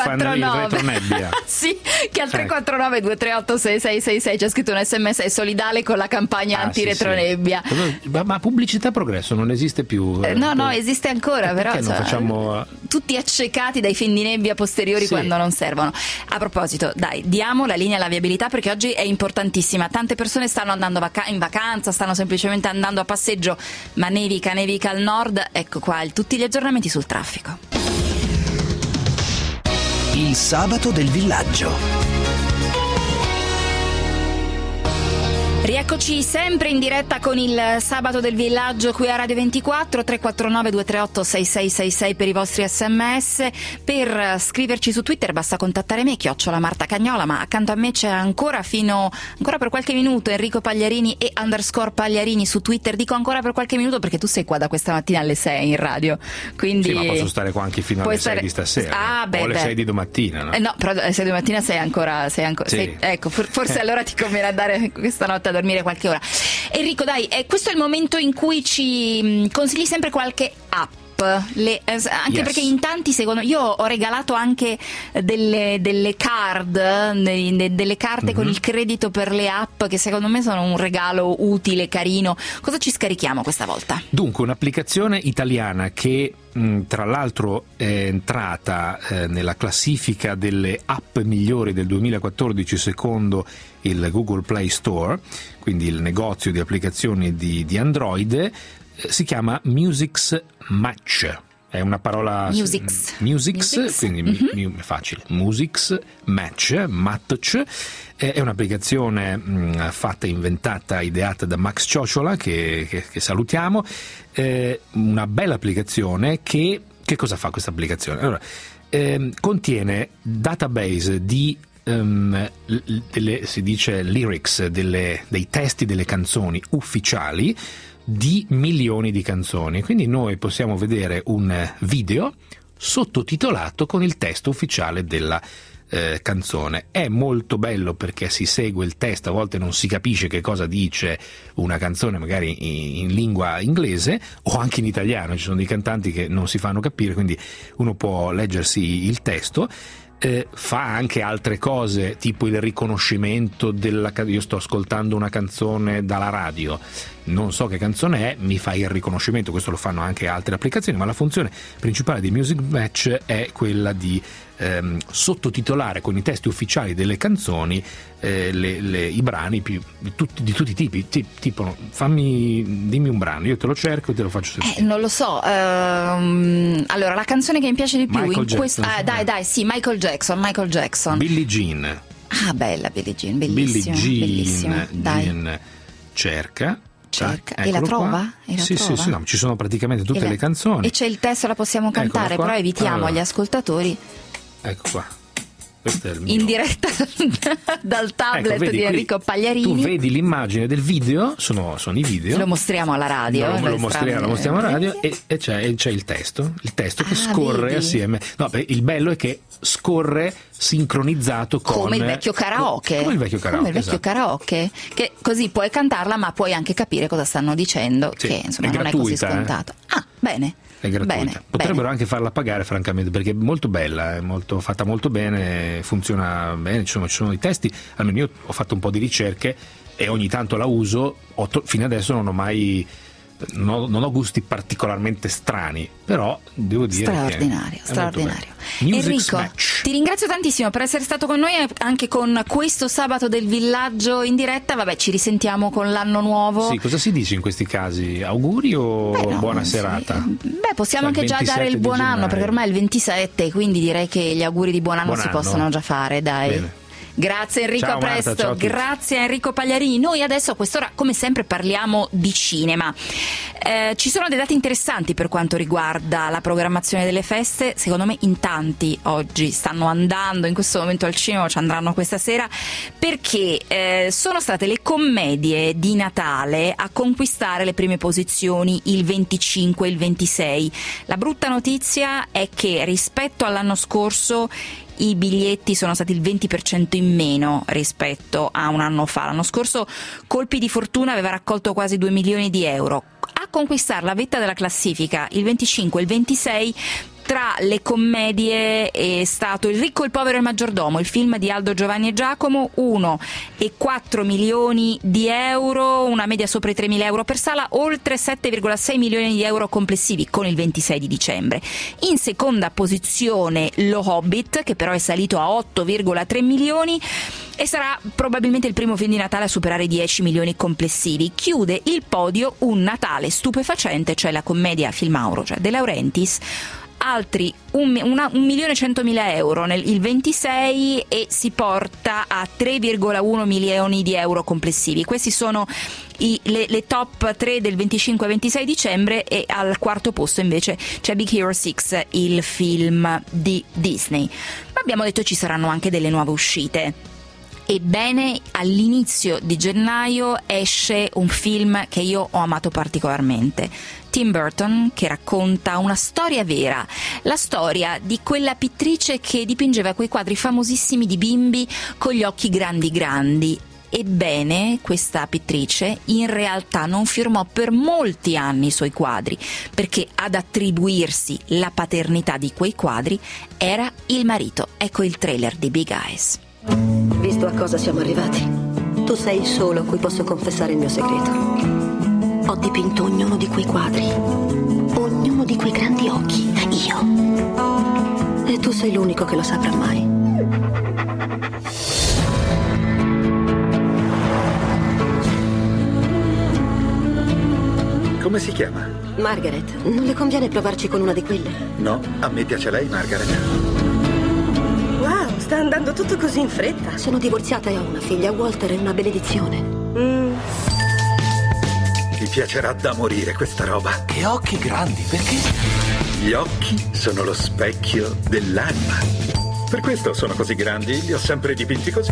349 sì, che al 349 238 6666 ci ha scritto un SMS, è solidale con la campagna antiretronebbia. Ma Pubblicità Progresso non esiste più? No, esiste ancora, però non facciamo tutti accecati dai fin di nebbia posteriori quando non servono. A proposito, dai, diamo la linea alla viabilità, perché oggi è importantissima. Tante persone stanno andando in vacanza, stanno semplicemente andando a passeggio, ma nevica al nord. Ecco qua tutti gli aggiornamenti sul traffico. Il sabato del villaggio. Rieccoci sempre in diretta con il sabato del villaggio qui a Radio 24, 349 238 6666 per i vostri sms. Per scriverci su Twitter basta contattare me, @Marta Cagnola, ma accanto a me c'è ancora per qualche minuto Enrico Pagliarini e _Pagliarini su Twitter. Dico ancora per qualche minuto perché tu sei qua da questa mattina alle 6 in radio, quindi sì, ma posso stare qua anche fino alle 6 di stasera, o alle 6 di domattina, no? No, però alle 6 di domattina sei ancora sì. Ecco, forse allora ti conviene andare questa notte a dormire qualche ora. Enrico, dai, questo è il momento in cui ci consigli sempre qualche app. Anche perché in tanti, secondo io ho regalato anche delle card, delle carte con il credito per le app, che secondo me sono un regalo utile, carino. Cosa ci scarichiamo questa volta? Dunque, un'applicazione italiana che tra l'altro è entrata nella classifica delle app migliori del 2014 secondo il Google Play Store, quindi il negozio di applicazioni di Android. Si chiama Musix Match, è una parola Musix. Quindi facile, Musix Match, è un'applicazione fatta, inventata, ideata da Max Ciociola, che salutiamo. Una bella applicazione che cosa fa questa applicazione? Allora, contiene database di si dice lyrics, dei testi delle canzoni ufficiali di milioni di canzoni, quindi noi possiamo vedere un video sottotitolato con il testo ufficiale della canzone. È molto bello perché si segue il testo, a volte non si capisce che cosa dice una canzone magari in lingua inglese o anche in italiano, ci sono dei cantanti che non si fanno capire, quindi uno può leggersi il testo. Fa anche altre cose, tipo il riconoscimento io sto ascoltando una canzone dalla radio, non so che canzone è, mi fa il riconoscimento. Questo lo fanno anche altre applicazioni, ma la funzione principale di Musix Match è quella di sottotitolare con i testi ufficiali delle canzoni i brani di tutti i tipi. Tipo, dimmi un brano, io te lo cerco e te lo faccio sentire. Non lo so. Allora, la canzone che mi piace di più Michael in questo, Michael Jackson. Billie Jean. Ah, bella Billie Jean, bellissima. Jean cerca. E la trova? Sì, no, ci sono praticamente tutte le canzoni. E c'è il testo, la possiamo cantare, però evitiamo agli ascoltatori. Ecco qua. Questo è il mio. In diretta dal tablet di Enrico Pagliarini. Tu vedi l'immagine del video, sono i video. Lo mostriamo alla radio. Lo mostriamo alla radio e c'è il testo che scorre vedi? Assieme. No, il bello è che scorre sincronizzato come il vecchio karaoke. Come il vecchio karaoke, che così puoi cantarla, ma puoi anche capire cosa stanno dicendo, sì, che insomma non è così scontato. Bene. È gratuita. Potrebbero anche farla pagare, francamente, perché è molto bella, è fatta molto bene, funziona bene, ci sono i testi. Almeno io ho fatto un po' di ricerche e ogni tanto la uso. Fino adesso non ho gusti particolarmente strani, però devo dire straordinario. Enrico, Match. Ti ringrazio tantissimo per essere stato con noi anche con questo Sabato del Villaggio in diretta. Ci risentiamo con l'anno nuovo. Sì, cosa si dice in questi casi? Auguri o buona serata? Possiamo anche già dare il buon anno, perché ormai è il 27, quindi direi che gli auguri di buon anno si possono già fare, dai. Bene. Grazie Enrico, ciao, a presto. Marta, ciao. Grazie a Enrico Pagliarini. Noi adesso a quest'ora, come sempre, parliamo di cinema. Ci sono dei dati interessanti per quanto riguarda la programmazione delle feste. Secondo me in tanti oggi stanno andando in questo momento al cinema, ci andranno questa sera, perché sono state le commedie di Natale a conquistare le prime posizioni il 25 e il 26. La brutta notizia è che rispetto all'anno scorso i biglietti sono stati il 20% in meno rispetto a un anno fa. L'anno scorso Colpi di fortuna aveva raccolto quasi 2 milioni di euro. A conquistare la vetta della classifica il 25 e il 26 tra le commedie è stato Il ricco, il povero e il maggiordomo, il film di Aldo, Giovanni e Giacomo, 1,4 milioni di euro, una media sopra i 3.000 euro per sala, oltre 7,6 milioni di euro complessivi con il 26 di dicembre. In seconda posizione Lo Hobbit, che però è salito a 8,3 milioni e sarà probabilmente il primo film di Natale a superare i 10 milioni complessivi. Chiude il podio Un Natale stupefacente, cioè la commedia Filmauro, cioè De Laurentiis, altri 1.100.000 euro il 26 e si porta a 3,1 milioni di euro complessivi. Questi sono le top 3 del 25 e 26 dicembre e al quarto posto invece c'è Big Hero 6, il film di Disney. Ma abbiamo detto ci saranno anche delle nuove uscite. Ebbene, all'inizio di gennaio esce un film che io ho amato particolarmente. Tim Burton, che racconta una storia vera, la storia di quella pittrice che dipingeva quei quadri famosissimi di bimbi con gli occhi grandi grandi. Ebbene, questa pittrice in realtà non firmò per molti anni i suoi quadri, perché ad attribuirsi la paternità di quei quadri era il marito. Ecco il trailer di Big Eyes. Visto a cosa siamo arrivati, tu sei il solo a cui posso confessare il mio segreto. Ho dipinto ognuno di quei quadri, ognuno di quei grandi occhi, io. E tu sei l'unico che lo saprà mai. Come si chiama? Margaret. Non le conviene provarci con una di quelle? No, a me piace lei, Margaret. Wow, sta andando tutto così in fretta. Sono divorziata e ho una figlia. Walter è una benedizione. Ti piacerà da morire questa roba. Che occhi grandi, perché? Gli occhi sono lo specchio dell'anima. Per questo sono così grandi, li ho sempre dipinti così.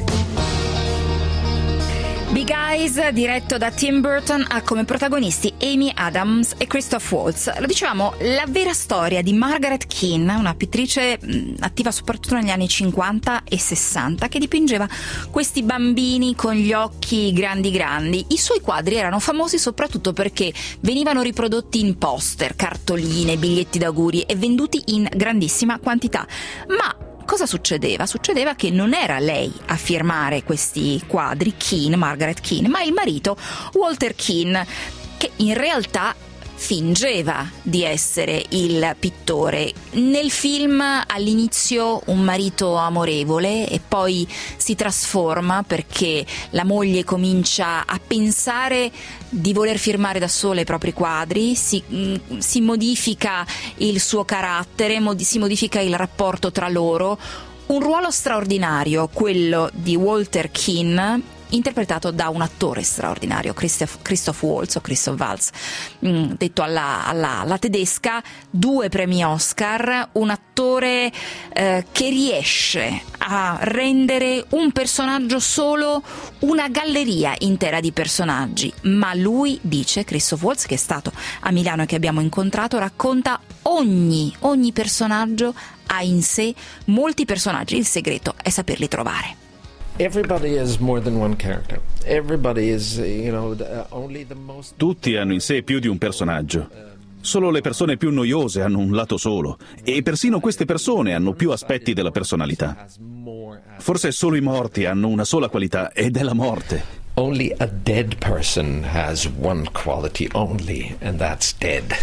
Big Eyes, diretto da Tim Burton, ha come protagonisti Amy Adams e Christoph Waltz. Lo dicevamo, la vera storia di Margaret Keane, una pittrice attiva soprattutto negli anni 50 e 60, che dipingeva questi bambini con gli occhi grandi grandi. I suoi quadri erano famosi soprattutto perché venivano riprodotti in poster, cartoline, biglietti d'auguri e venduti in grandissima quantità. Ma cosa succedeva? Succedeva che non era lei a firmare questi quadri, Margaret Keane, ma il marito Walter Keane, che in realtà fingeva di essere il pittore. Nel film all'inizio un marito amorevole e poi si trasforma perché la moglie comincia a pensare di voler firmare da sola i propri quadri, si modifica il suo carattere, si modifica il rapporto tra loro. Un ruolo straordinario, quello di Walter Keane, interpretato da un attore straordinario, Christoph Waltz o Christoph Waltz, detto alla tedesca, 2 premi Oscar, un attore che riesce a rendere un personaggio solo una galleria intera di personaggi, ma lui dice, Christoph Waltz, che è stato a Milano e che abbiamo incontrato, racconta ogni personaggio ha in sé molti personaggi, il segreto è saperli trovare. Everybody is more than one character. Everybody is, only the most... Tutti hanno in sé più di un personaggio. Solo le persone più noiose hanno un lato solo, e persino queste persone hanno più aspetti della personalità. Forse solo i morti hanno una sola qualità, ed è la morte. Only a dead person has one quality only, and that's dead.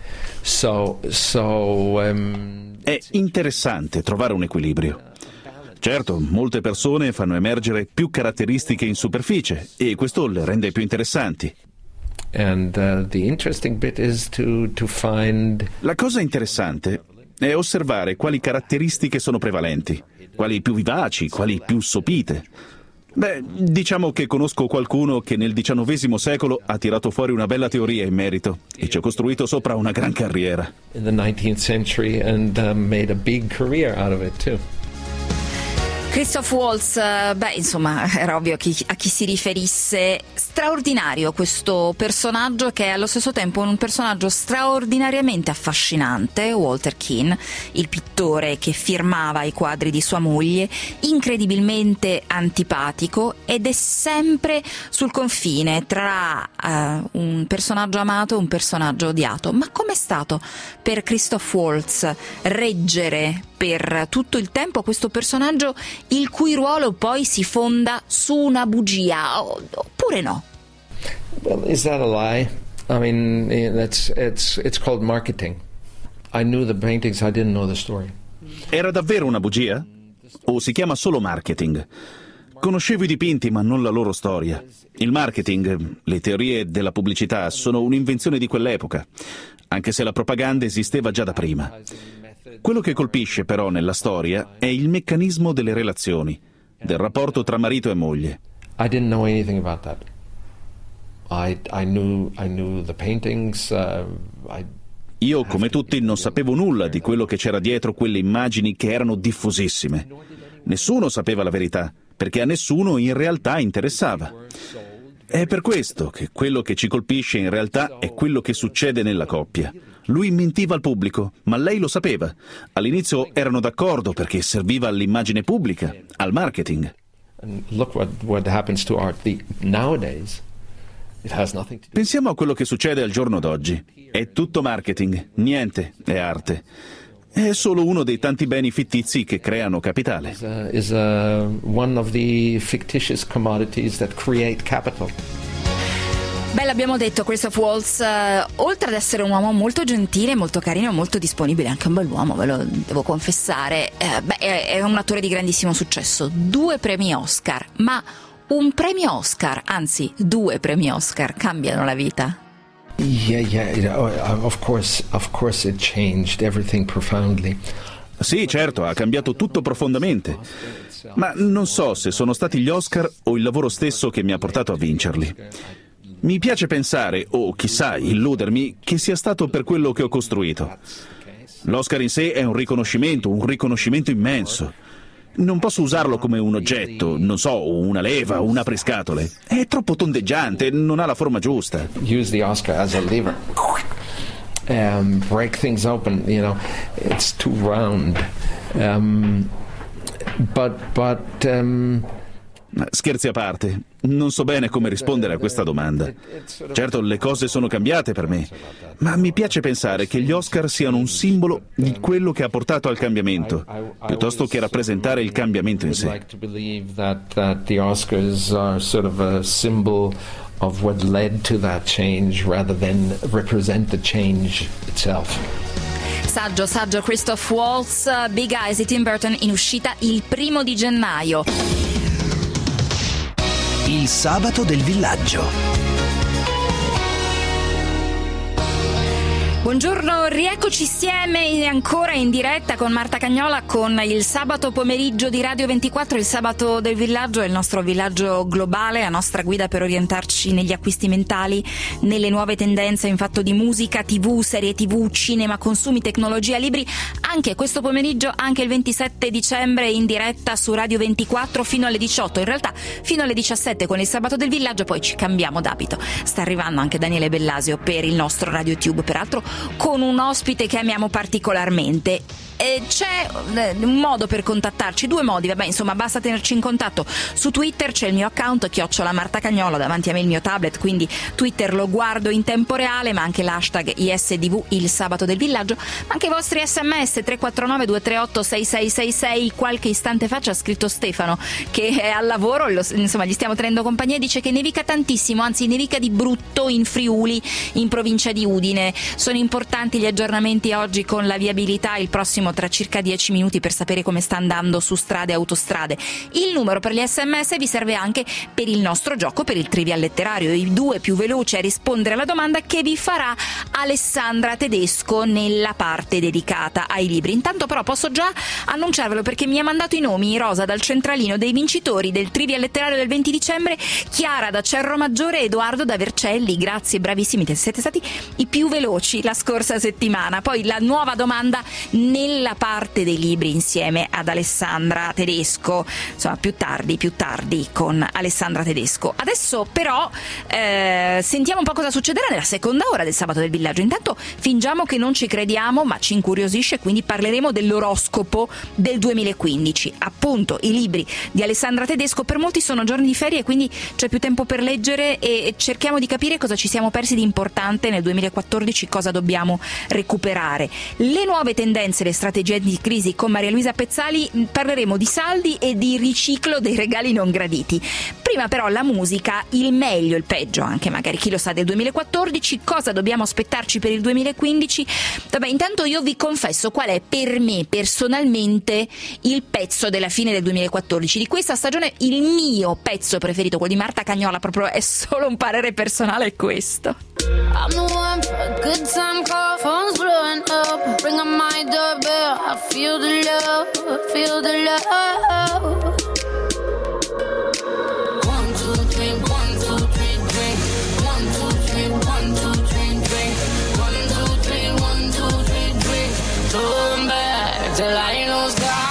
È interessante trovare un equilibrio. Certo, molte persone fanno emergere più caratteristiche in superficie e questo le rende più interessanti. La cosa interessante è osservare quali caratteristiche sono prevalenti, quali più vivaci, quali più sopite. Beh, diciamo che conosco qualcuno che nel XIX secolo ha tirato fuori una bella teoria in merito e ci ha costruito sopra una gran carriera. In the 19th century and made a big career out of it too. Christoph Waltz, insomma, era ovvio a chi si riferisse. Straordinario questo personaggio, che è allo stesso tempo un personaggio straordinariamente affascinante, Walter Keane, il pittore che firmava i quadri di sua moglie, incredibilmente antipatico, ed è sempre sul confine tra un personaggio amato e un personaggio odiato. Ma com'è stato per Christoph Waltz reggere per tutto il tempo questo personaggio il cui ruolo poi si fonda su una bugia, oppure no? Well, is that a lie? I mean, it's called marketing. I knew the paintings, I didn't know the story. Era davvero una bugia? O si chiama solo marketing? Conoscevo i dipinti ma non la loro storia. Il marketing, le teorie della pubblicità sono un'invenzione di quell'epoca, anche se la propaganda esisteva già da prima. Quello che colpisce però nella storia è il meccanismo delle relazioni, del rapporto tra marito e moglie. I didn't know anything about that. I knew the paintings. Io, come tutti, non sapevo nulla di quello che c'era dietro quelle immagini che erano diffusissime. Nessuno sapeva la verità, perché a nessuno in realtà interessava. È per questo che quello che ci colpisce in realtà è quello che succede nella coppia. Lui mentiva al pubblico, ma lei lo sapeva. All'inizio erano d'accordo perché serviva all'immagine pubblica, al marketing. And look what happens to art nowadays. It has nothing to do. Pensiamo a quello che succede al giorno d'oggi. È tutto marketing, niente è arte. È solo uno dei tanti beni fittizi che creano capitale. Is one of the fictitious commodities that create capital. Beh, l'abbiamo detto, Christoph Waltz, oltre ad essere un uomo molto gentile, molto carino, molto disponibile, anche un bell'uomo, ve lo devo confessare, è un attore di grandissimo successo. 2 premi Oscar, ma un premio Oscar, anzi 2 premi Oscar, cambiano la vita? Yeah, of course it changed everything profoundly. Sì, certo, ha cambiato tutto profondamente. Ma non so se sono stati gli Oscar o il lavoro stesso che mi ha portato a vincerli. Mi piace pensare, o chissà, illudermi, che sia stato per quello che ho costruito. L'Oscar in sé è un riconoscimento immenso. Non posso usarlo come un oggetto, non so, una leva, un apriscatole. È troppo tondeggiante, non ha la forma giusta. Use the Oscar as a lever. Break things open, it's too round. Scherzi a parte, non so bene come rispondere a questa domanda. Certo, le cose sono cambiate per me, ma mi piace pensare che gli Oscar siano un simbolo di quello che ha portato al cambiamento, piuttosto che rappresentare il cambiamento in sé. The Oscars are sort of a symbol of what led to that change rather than represent the change itself. Saggio Christoph Waltz, Big Eyes di Tim Burton, in uscita il 1 gennaio. Il sabato del villaggio. Buongiorno, rieccoci insieme ancora in diretta con Marta Cagnola con il sabato pomeriggio di Radio 24, il sabato del villaggio, il nostro villaggio globale, la nostra guida per orientarci negli acquisti mentali, nelle nuove tendenze in fatto di musica, TV, serie TV, cinema, consumi, tecnologia, libri. Anche questo pomeriggio, anche il 27 dicembre in diretta su Radio 24 fino alle 18, in realtà fino alle 17 con il sabato del villaggio, poi ci cambiamo d'abito. Sta arrivando anche Daniele Bellasio per il nostro RadioTube, peraltro con un ospite che amiamo particolarmente. C'è un modo per contattarci, 2 modi, basta tenerci in contatto. Su Twitter c'è il mio account @MartaCagnola, davanti a me il mio tablet, quindi Twitter lo guardo in tempo reale, ma anche l'hashtag ISDV, il sabato del villaggio, ma anche i vostri sms 349 238 6666. Qualche istante fa ci ha scritto Stefano che è al lavoro, gli stiamo tenendo compagnia, e dice che nevica tantissimo, anzi nevica di brutto in Friuli, in provincia di Udine. Sono importanti gli aggiornamenti oggi con la viabilità, il prossimo tra circa 10 minuti per sapere come sta andando su strade e autostrade. Il numero per gli sms vi serve anche per il nostro gioco, per il trivial letterario, i 2 più veloci a rispondere alla domanda che vi farà Alessandra Tedesco nella parte dedicata ai libri. Intanto però posso già annunciarvelo, perché mi ha mandato i nomi Rosa dal centralino dei vincitori del trivial letterario del 20 dicembre, Chiara da Cerro Maggiore, Edoardo da Vercelli. Grazie, bravissimi, siete stati i più veloci la scorsa settimana. Poi la nuova domanda nella parte dei libri insieme ad Alessandra Tedesco, insomma più tardi con Alessandra Tedesco. Adesso però sentiamo un po' cosa succederà nella seconda ora del sabato del villaggio. Intanto fingiamo che non ci crediamo, ma ci incuriosisce, quindi parleremo dell'oroscopo del 2015. Appunto, i libri di Alessandra Tedesco. Per molti sono giorni di ferie, quindi c'è più tempo per leggere, e cerchiamo di capire cosa ci siamo persi di importante nel 2014, cosa dobbiamo recuperare. Le nuove tendenze, le strategie di crisi con Maria Luisa Pezzali. Parleremo di saldi e di riciclo dei regali non graditi. Prima però la musica, il meglio, il peggio anche magari, chi lo sa, del 2014, cosa dobbiamo aspettarci per il 2015. Intanto io vi confesso qual è per me personalmente il pezzo della fine del 2014, di questa stagione. Il mio pezzo preferito, quello di Marta Cagnola, proprio è solo un parere personale, è questo. I'm the one for a good time call, phone's blowing up, ring on my doorbell, I feel the love, feel the love. 1, 2, 3, 1, 2, 3, drink. 1, 2, 3, 1, 2, 3, drink. 1, 2, 3, 1, 2, 3, drink. Turn back till I lose God.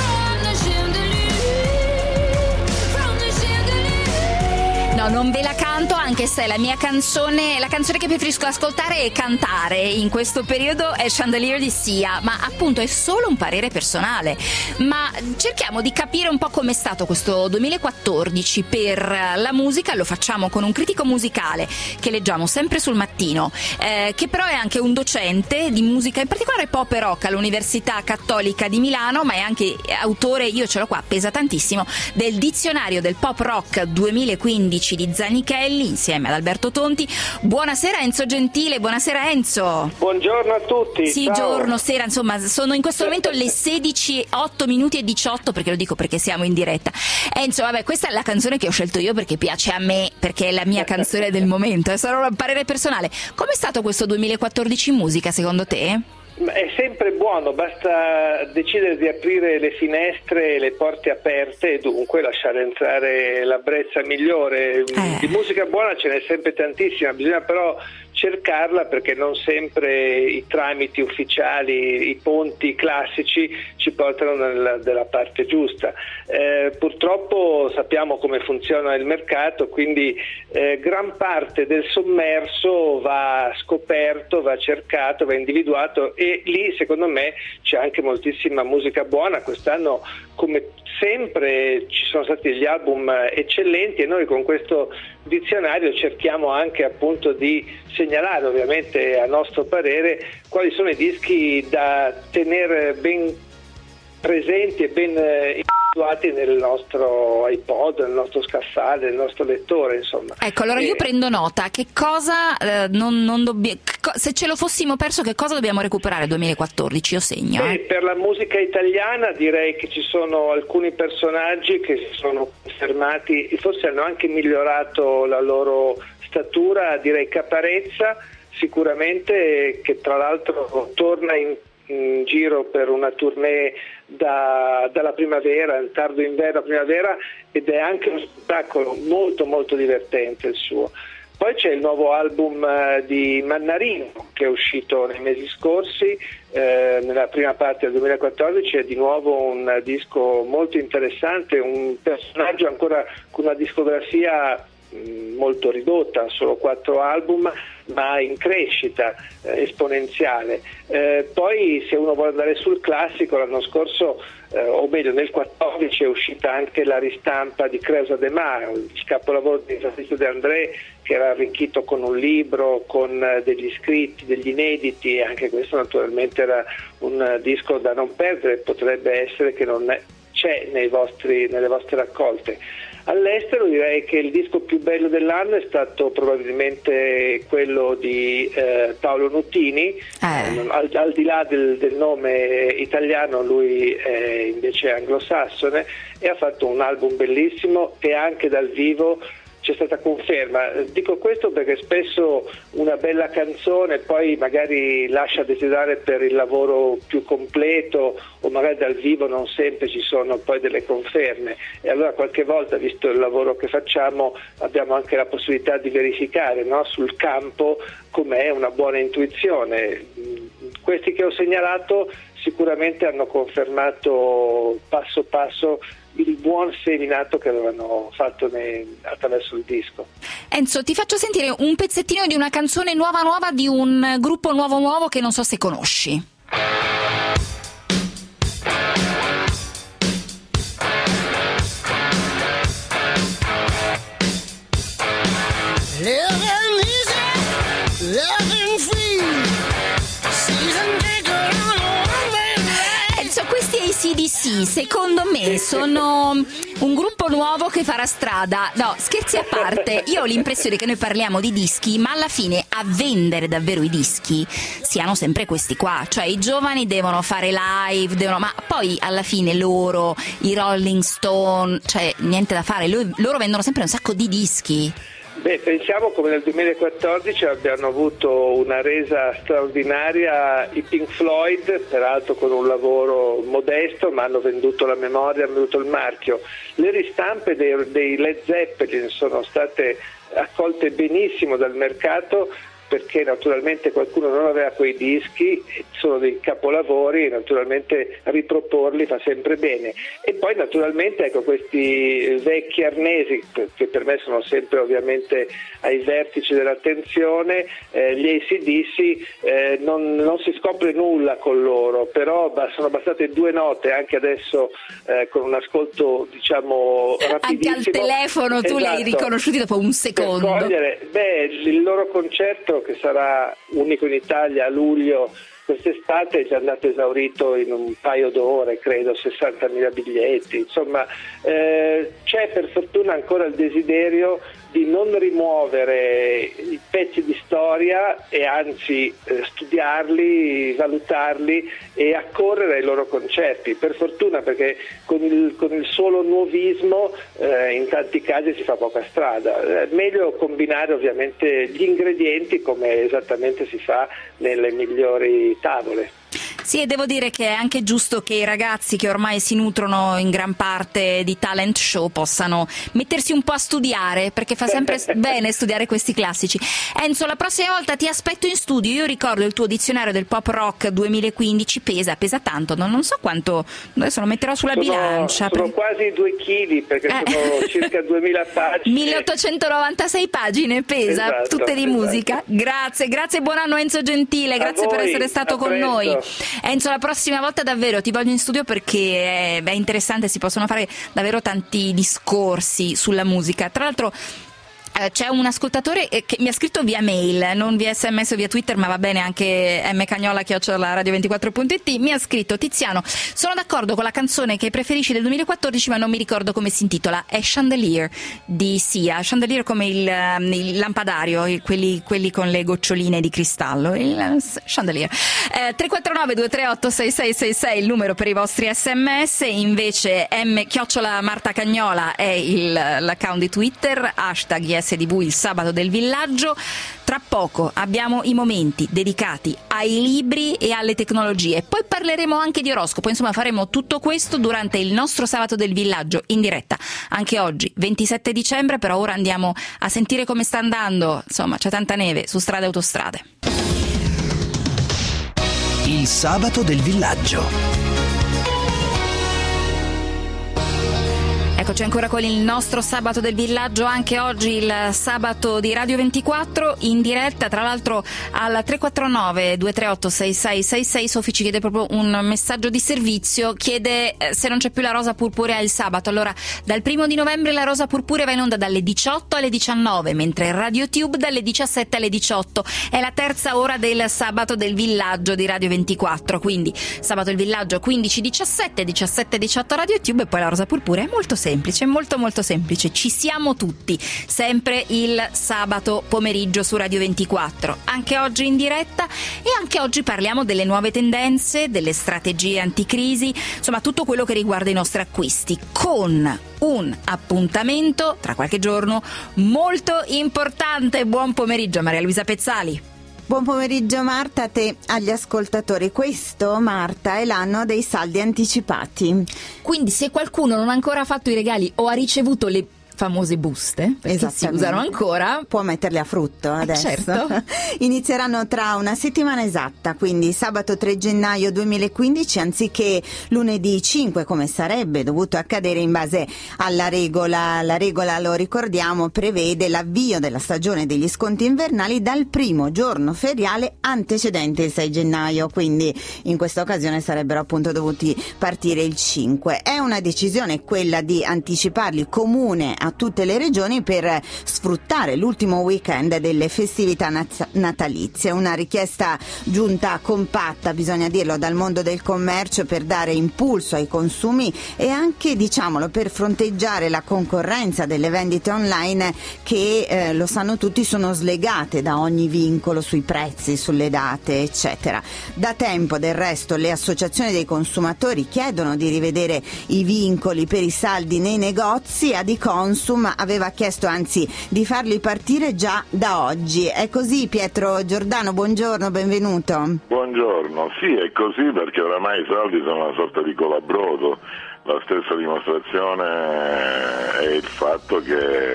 No, non ve la tanto, anche se la mia canzone, la canzone che preferisco ascoltare e cantare in questo periodo è Chandelier di Sia, ma appunto è solo un parere personale. Ma cerchiamo di capire un po' com'è stato questo 2014 per la musica. Lo facciamo con un critico musicale che leggiamo sempre sul Mattino, che però è anche un docente di musica, in particolare pop e rock all'Università Cattolica di Milano, ma è anche autore, io ce l'ho qua, pesa tantissimo, del dizionario del pop rock 2015 di Zanichelli insieme ad Alberto Tonti. Buonasera Enzo Gentile, buonasera Enzo. Buongiorno a tutti. Sì, ciao. giorno, sera, insomma, sono in questo momento le 16:08:18, perché lo dico perché siamo in diretta. Enzo, vabbè, questa è la canzone che ho scelto io perché piace a me, perché è la mia canzone del momento, è solo un parere personale. Com'è stato questo 2014 in musica secondo te? È sempre buono, basta decidere di aprire le finestre e le porte aperte e dunque lasciare entrare la brezza migliore. Di musica buona ce n'è sempre tantissima, bisogna però cercarla, perché non sempre i tramiti ufficiali, i ponti classici ci portano nella parte giusta. Purtroppo sappiamo come funziona il mercato, quindi gran parte del sommerso va scoperto, va cercato, va individuato, e lì secondo me c'è anche moltissima musica buona. Quest'anno, come sempre, ci sono stati degli album eccellenti e noi con questo dizionario cerchiamo anche appunto di segnalare, ovviamente a nostro parere, quali sono i dischi da tenere ben presenti e ben individuati nel nostro iPod, nel nostro scaffale, nel nostro lettore, insomma. Ecco, allora io prendo nota. Che cosa se ce lo fossimo perso, che cosa dobbiamo recuperare 2014? Io segno. Per la musica italiana direi che ci sono alcuni personaggi che si sono confermati, forse hanno anche migliorato la loro statura. Direi Caparezza sicuramente, che tra l'altro torna in giro per una tournée dalla primavera, il tardo inverno, primavera, ed è anche uno spettacolo molto molto divertente il suo. Poi c'è il nuovo album di Mannarino che è uscito nei mesi scorsi, nella prima parte del 2014, è di nuovo un disco molto interessante, un personaggio ancora con una discografia molto ridotta, solo 4 album, ma in crescita esponenziale. Poi se uno vuole andare sul classico, l'anno scorso, o meglio nel 2014, è uscita anche la ristampa di Creusa de Mar, il capolavoro di Francisco De André, che era arricchito con un libro, con degli scritti, degli inediti, e anche questo naturalmente era un disco da non perdere, potrebbe essere che non c'è nelle vostre raccolte. All'estero direi che il disco più bello dell'anno è stato probabilmente quello di Paolo Nutini, al di là del nome italiano, lui è invece anglosassone, e ha fatto un album bellissimo, e anche dal vivo c'è stata conferma. Dico questo perché spesso una bella canzone poi magari lascia desiderare per il lavoro più completo, o magari dal vivo non sempre ci sono poi delle conferme, e allora qualche volta, visto il lavoro che facciamo, abbiamo anche la possibilità di verificare, no, sul campo com'è una buona intuizione. Questi che ho segnalato sicuramente hanno confermato passo passo il buon seminato che avevano fatto attraverso il disco. Enzo, ti faccio sentire un pezzettino di una canzone nuova di un gruppo nuovo che non so se conosci. AC/DC, secondo me sono un gruppo nuovo che farà strada. No, scherzi a parte, io ho l'impressione che noi parliamo di dischi, ma alla fine a vendere davvero i dischi siano sempre questi qua, cioè i giovani devono fare live, ma poi alla fine loro, i Rolling Stone, cioè niente da fare, loro vendono sempre un sacco di dischi. Pensiamo come nel 2014 abbiano avuto una resa straordinaria i Pink Floyd, peraltro con un lavoro modesto, ma hanno venduto la memoria, hanno venduto il marchio. Le ristampe dei Led Zeppelin sono state accolte benissimo dal mercato, perché naturalmente qualcuno non aveva quei dischi, sono dei capolavori, e naturalmente riproporli fa sempre bene. E poi naturalmente ecco, questi vecchi arnesi che per me sono sempre ovviamente ai vertici dell'attenzione, gli AC/DC, non si scopre nulla con loro, però sono bastate 2 note anche adesso con un ascolto diciamo rapidissimo. Anche al telefono tu li hai riconosciuti dopo un secondo. Il loro concerto, che sarà unico in Italia a luglio quest'estate, è già andato esaurito in un paio d'ore, credo 60.000 biglietti, insomma c'è per fortuna ancora il desiderio di non rimuovere i pezzi di storia e anzi studiarli, valutarli e accorrere ai loro concerti, per fortuna, perché con il solo nuovismo in tanti casi si fa poca strada. È meglio combinare ovviamente gli ingredienti come esattamente si fa nelle migliori tavole. Sì, e devo dire che è anche giusto che i ragazzi che ormai si nutrono in gran parte di talent show possano mettersi un po' a studiare, perché fa sempre bene studiare questi classici. Enzo, la prossima volta ti aspetto in studio. Io ricordo il tuo dizionario del pop rock 2015, pesa tanto, non so quanto, adesso lo metterò sulla bilancia. Sono quasi 2 chili, perché sono circa 2000 pagine. 1896 pagine, pesa, esatto, tutte di musica. Grazie, buon anno Enzo Gentile, grazie per essere stato con noi. Enzo, la prossima volta davvero ti voglio in studio, perché è interessante, si possono fare davvero tanti discorsi sulla musica. Tra l'altro c'è un ascoltatore che mi ha scritto via mail, non via sms o via Twitter, ma va bene anche mcagnola@radio24.it. mi ha scritto: Tiziano, sono d'accordo con la canzone che preferisci del 2014, ma non mi ricordo come si intitola. È Chandelier di Sia. Chandelier come il lampadario, quelli con le goccioline di cristallo, il chandelier. 349 238 6666 il numero per i vostri sms. Invece @Marta Cagnola è l'account di Twitter, hashtag ISDV, il sabato del villaggio. Tra poco abbiamo i momenti dedicati ai libri e alle tecnologie, poi parleremo anche di oroscopo, insomma faremo tutto questo durante il nostro sabato del villaggio in diretta anche oggi 27 dicembre. Però ora andiamo a sentire come sta andando, insomma c'è tanta neve su strade e autostrade. Il sabato del villaggio. Eccoci ancora con il nostro sabato del villaggio, anche oggi il sabato di Radio 24 in diretta, tra l'altro al 349 238 6666. Sofi ci chiede proprio un messaggio di servizio, chiede se non c'è più la rosa purpurea il sabato. Allora, dal 1 di novembre la rosa purpurea va in onda dalle 18 alle 19, mentre Radio Tube dalle 17 alle 18. È la terza ora del sabato del villaggio di Radio 24, quindi sabato del villaggio 15-17, 17-18 Radio Tube, e poi la rosa purpurea è molto semplice, molto semplice. Ci siamo tutti, sempre il sabato pomeriggio su Radio 24, anche oggi in diretta. E anche oggi parliamo delle nuove tendenze, delle strategie anticrisi, insomma tutto quello che riguarda i nostri acquisti, con un appuntamento tra qualche giorno molto importante. Buon pomeriggio Maria Luisa Pezzali. Buon pomeriggio Marta, a te, agli ascoltatori. Questo, Marta, è l'anno dei saldi anticipati. Quindi se qualcuno non ha ancora fatto i regali o ha ricevuto le famose buste, perché si usano ancora, può metterle a frutto adesso. Certo. Inizieranno tra una settimana esatta, quindi sabato 3 gennaio 2015 anziché lunedì 5 come sarebbe dovuto accadere in base alla regola. La regola, lo ricordiamo, prevede l'avvio della stagione degli sconti invernali dal primo giorno feriale antecedente il 6 gennaio, quindi in questa occasione sarebbero appunto dovuti partire il 5. È una decisione quella di anticiparli comune a tutte le regioni per sfruttare l'ultimo weekend delle festività natalizie. Una richiesta giunta compatta, bisogna dirlo, dal mondo del commercio per dare impulso ai consumi e anche, diciamolo, per fronteggiare la concorrenza delle vendite online che, lo sanno tutti, sono slegate da ogni vincolo sui prezzi, sulle date, eccetera. Da tempo, del resto, le associazioni dei consumatori chiedono di rivedere i vincoli per i saldi nei negozi. Adiconsum aveva chiesto anzi di farli partire già da oggi. È così, Pietro Giordano, buongiorno, benvenuto. Buongiorno, sì, è così, perché oramai i saldi sono una sorta di colabrodo. La stessa dimostrazione è il fatto che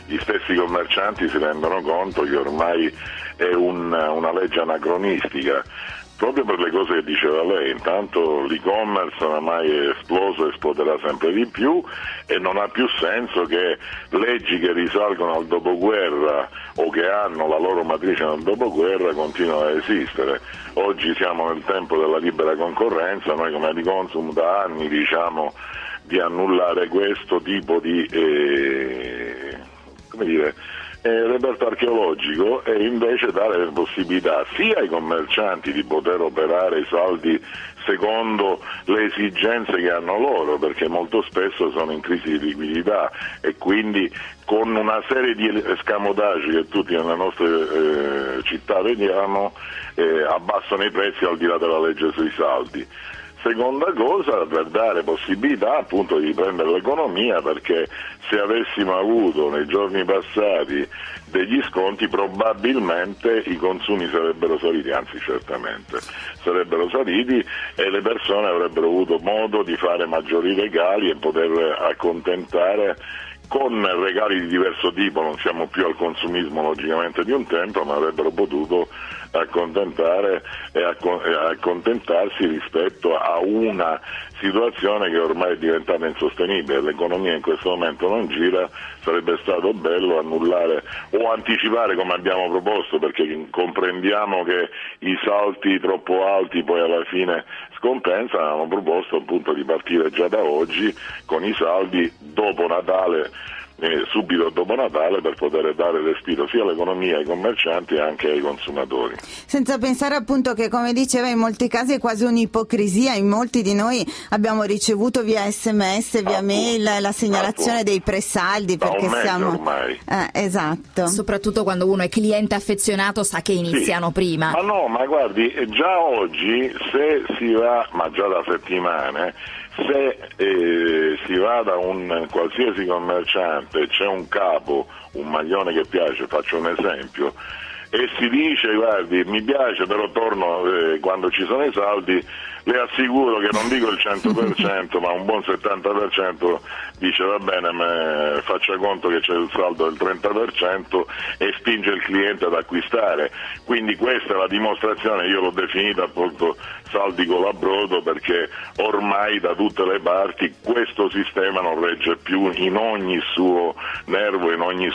gli stessi commercianti si rendono conto che ormai è una legge anacronistica, proprio per le cose che diceva lei. Intanto l'e-commerce oramai è esploso, esploderà sempre di più e non ha più senso che leggi che risalgono al dopoguerra o che hanno la loro matrice nel dopoguerra continuano ad esistere. Oggi siamo nel tempo della libera concorrenza, noi come Adiconsum da anni diciamo di annullare questo tipo di reperto archeologico e invece dare le possibilità sia ai commercianti di poter operare i saldi secondo le esigenze che hanno loro, perché molto spesso sono in crisi di liquidità e quindi con una serie di escamotage che tutti nelle nostre città vediamo abbassano i prezzi al di là della legge sui saldi. Seconda cosa, per dare possibilità appunto di riprendere l'economia, perché se avessimo avuto nei giorni passati degli sconti probabilmente i consumi sarebbero saliti, anzi certamente sarebbero saliti e le persone avrebbero avuto modo di fare maggiori regali e poter accontentare con regali di diverso tipo. Non siamo più al consumismo logicamente di un tempo, ma avrebbero potuto accontentare e accontentarsi rispetto a una situazione che ormai è diventata insostenibile. L'economia in questo momento non gira, sarebbe stato bello annullare o anticipare come abbiamo proposto, perché comprendiamo che i salti troppo alti poi alla fine scompensano. Avevamo proposto appunto di partire già da oggi con i saldi dopo Natale, subito dopo Natale, per poter dare respiro sia all'economia, ai commercianti e anche ai consumatori. Senza pensare appunto che, come diceva, in molti casi è quasi un'ipocrisia. In molti di noi abbiamo ricevuto via SMS, via mail la segnalazione dei presaldi, perché siamo ormai. Esatto. Soprattutto quando uno è cliente affezionato sa che iniziano prima. Ma no, ma guardi, già oggi se si va, ma già da settimane, se si va da un qualsiasi commerciante, c'è un capo, un maglione che piace, faccio un esempio, e si dice guardi mi piace però torno quando ci sono i saldi, le assicuro che non dico il 100% ma un buon 70% dice va bene, faccia conto che c'è il saldo del 30% e spinge il cliente ad acquistare. Quindi questa è la dimostrazione, io l'ho definita appunto saldi colabrodo, perché ormai da tutte le parti questo sistema non regge più in ogni suo nervo, in ogni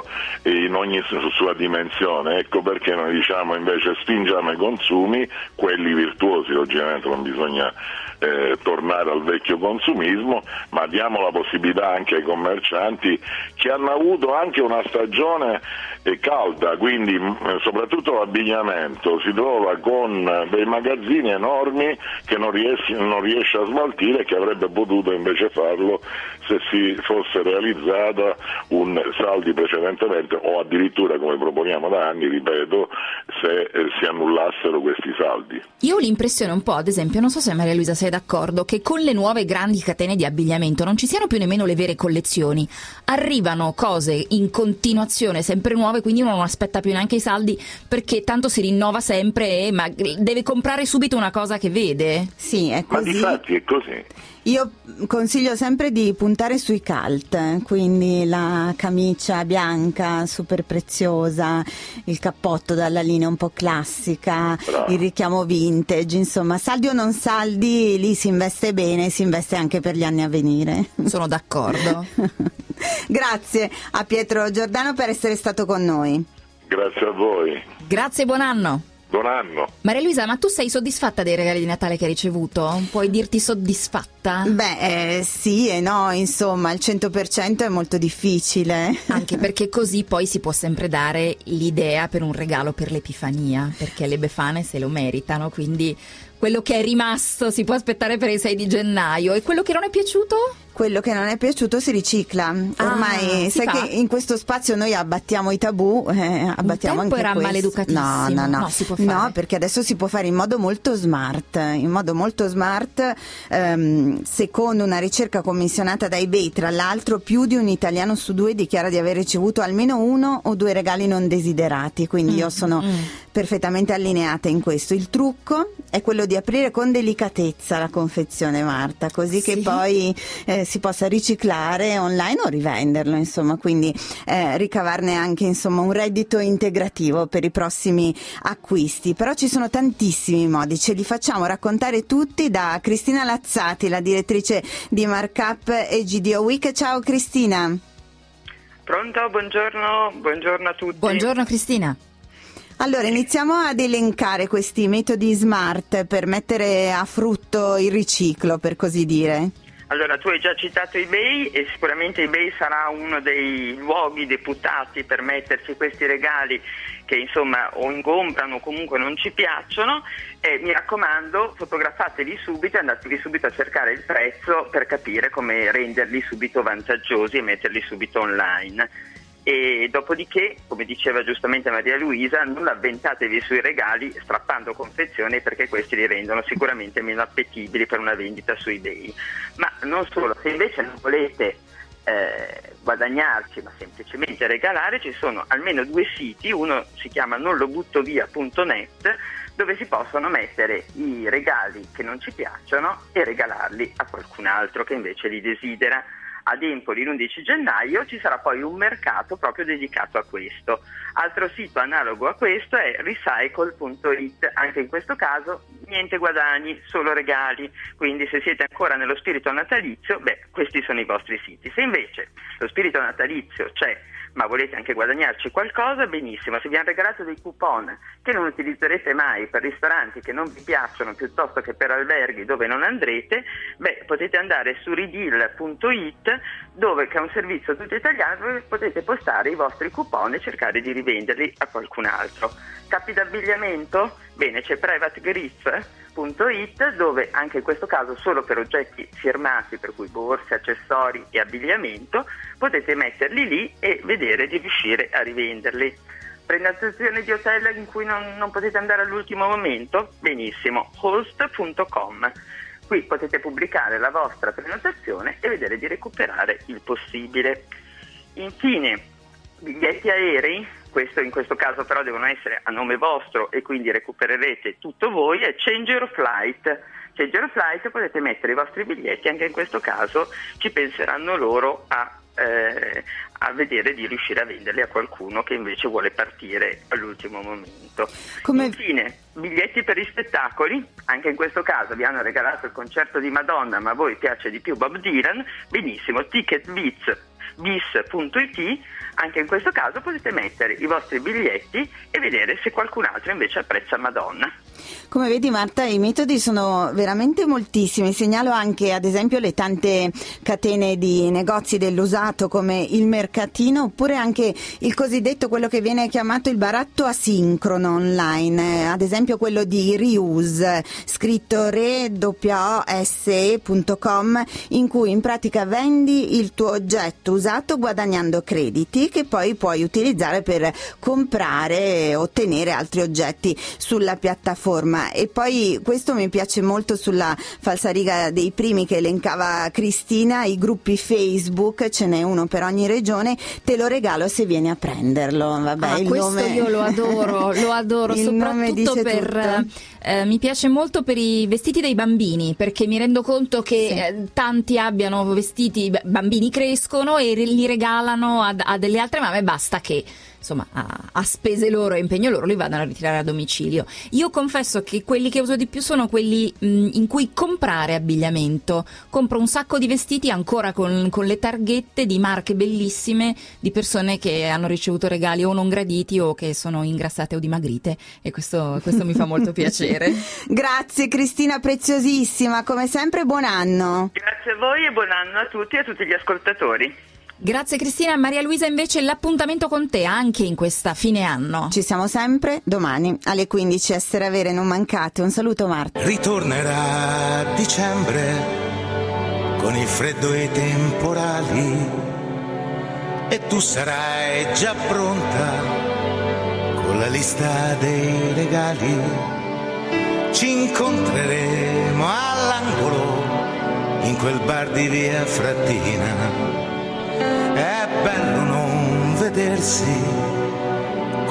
sua dimensione. Ecco perché noi diciamo invece spingiamo i consumi, quelli virtuosi, logicamente non bisogna tornare al vecchio consumismo, ma diamo la possibilità anche ai commercianti che hanno avuto anche una stagione calda, quindi soprattutto l'abbigliamento si trova con dei magazzini enormi che non riesce a smaltire e che avrebbe potuto invece farlo se si fosse realizzata un saldi precedentemente, o addirittura come proponiamo da anni, ripeto, se si annullassero questi saldi. Io ho l'impressione un po', ad esempio, non so se Maria Luisa sei d'accordo, che con le nuove grandi catene di abbigliamento non ci siano più nemmeno le vere collezioni, arrivano cose in continuazione sempre nuove, quindi uno non aspetta più neanche i saldi perché tanto si rinnova sempre ma deve comprare subito una cosa che vede. Sì, è così. Ma difatti è così. Io consiglio sempre di puntare sui cult, quindi la camicia bianca super preziosa, il cappotto dalla linea un po' classica, bravo, il richiamo vintage, insomma, saldi o non saldi, lì si investe bene, si investe anche per gli anni a venire. Sono d'accordo. Grazie a Pietro Giordano per essere stato con noi. Grazie a voi. Grazie, buon anno. Buon anno. Maria Luisa, ma tu sei soddisfatta dei regali di Natale che hai ricevuto? Puoi dirti soddisfatta? Beh, sì e no, insomma, il 100% è molto difficile. Anche perché così poi si può sempre dare l'idea per un regalo per l'Epifania, perché le Befane se lo meritano, quindi quello che è rimasto si può aspettare per il 6 di gennaio. E quello che non è piaciuto? Quello che non è piaciuto si ricicla. Ormai sai che in questo spazio noi abbattiamo i tabù, abbattiamo anche era questo. maleducatissimo. No, si può fare. No, perché adesso si può fare in modo molto smart. Secondo una ricerca commissionata da eBay, tra l'altro, più di un italiano su 2 dichiara di aver ricevuto almeno 1 o 2 regali non desiderati. Quindi io sono perfettamente allineate in questo. Il trucco è quello di aprire con delicatezza la confezione, Marta, così che poi si possa riciclare online o rivenderlo, insomma, quindi ricavarne anche, insomma, un reddito integrativo per i prossimi acquisti. Però ci sono tantissimi modi, ce li facciamo raccontare tutti da Cristina Lazzati, la direttrice di Markup e GDO Week. Ciao Cristina. Pronto, buongiorno a tutti. Buongiorno Cristina. Allora, iniziamo ad elencare questi metodi smart per mettere a frutto il riciclo, per così dire. Allora, tu hai già citato eBay e sicuramente eBay sarà uno dei luoghi deputati per metterci questi regali che insomma o ingombrano o comunque non ci piacciono, e mi raccomando, fotografateli subito e andatevi subito a cercare il prezzo per capire come renderli subito vantaggiosi e metterli subito online. E dopodiché, come diceva giustamente Maria Luisa, non avventatevi sui regali strappando confezioni, perché questi li rendono sicuramente meno appetibili per una vendita su eBay. Ma non solo, se invece non volete guadagnarci ma semplicemente regalare, ci sono almeno 2 siti, uno si chiama nonlobuttovia.net, dove si possono mettere i regali che non ci piacciono e regalarli a qualcun altro che invece li desidera. Ad Empoli l'11 gennaio ci sarà poi un mercato proprio dedicato a questo. Altro sito analogo a questo è recycle.it, anche in questo caso niente guadagni, solo regali, quindi se siete ancora nello spirito natalizio, questi sono i vostri siti. Se invece lo spirito natalizio c'è ma volete anche guadagnarci qualcosa, benissimo. Se vi hanno regalato dei coupon che non utilizzerete mai per ristoranti che non vi piacciono, piuttosto che per alberghi dove non andrete, potete andare su redeal.it, dove che è un servizio tutto italiano, dove potete postare i vostri coupon e cercare di rivenderli a qualcun altro. Capi d'abbigliamento? Bene, c'è privategriff.it, dove anche in questo caso solo per oggetti firmati, per cui borse, accessori e abbigliamento, potete metterli lì e vedere di riuscire a rivenderli. Prenotazione di hotel in cui non potete andare all'ultimo momento? Benissimo, host.com. Qui potete pubblicare la vostra prenotazione e vedere di recuperare il possibile. Infine, biglietti aerei, in questo caso però devono essere a nome vostro e quindi recupererete tutto voi, è Change Your Flight. Change Your Flight, potete mettere i vostri biglietti, anche in questo caso ci penseranno loro a vedere di riuscire a venderli a qualcuno che invece vuole partire all'ultimo momento. Infine, biglietti per gli spettacoli, anche in questo caso vi hanno regalato il concerto di Madonna ma a voi piace di più Bob Dylan, benissimo, ticketbis.it, anche in questo caso potete mettere i vostri biglietti e vedere se qualcun altro invece apprezza Madonna. Come vedi Marta, i metodi sono veramente moltissimi. Segnalo anche ad esempio le tante catene di negozi dell'usato come il Mercatino, oppure anche il cosiddetto, quello che viene chiamato il baratto asincrono online, ad esempio quello di Reuse, scritto reuse.com, in cui in pratica vendi il tuo oggetto usato guadagnando crediti che poi puoi utilizzare per comprare e ottenere altri oggetti sulla piattaforma. E poi questo mi piace molto sulla falsariga dei primi che elencava Cristina, i gruppi Facebook, ce n'è uno per ogni regione, te lo regalo se vieni a prenderlo. Vabbè, questo nome... io lo adoro soprattutto per mi piace molto per i vestiti dei bambini, perché mi rendo conto che tanti abbiano vestiti, bambini crescono e li regalano a delle altre mamme, basta che insomma a spese loro e impegno loro li vadano a ritirare a domicilio. Io confesso che quelli che uso di più sono quelli in cui comprare abbigliamento. Compro un sacco di vestiti ancora con le targhette di marche bellissime di persone che hanno ricevuto regali o non graditi o che sono ingrassate o dimagrite, e questo mi fa molto piacere. Grazie Cristina, preziosissima, come sempre buon anno. Grazie a voi e buon anno a tutti e a tutti gli ascoltatori. Grazie Cristina. Maria Luisa, invece l'appuntamento con te anche in questa fine anno. Ci siamo sempre domani alle 15, essere avere, non mancate. Un saluto Marta. Ritornerà a dicembre con il freddo e i temporali e tu sarai già pronta con la lista dei regali. Ci incontreremo all'angolo in quel bar di via Frattina. È bello non vedersi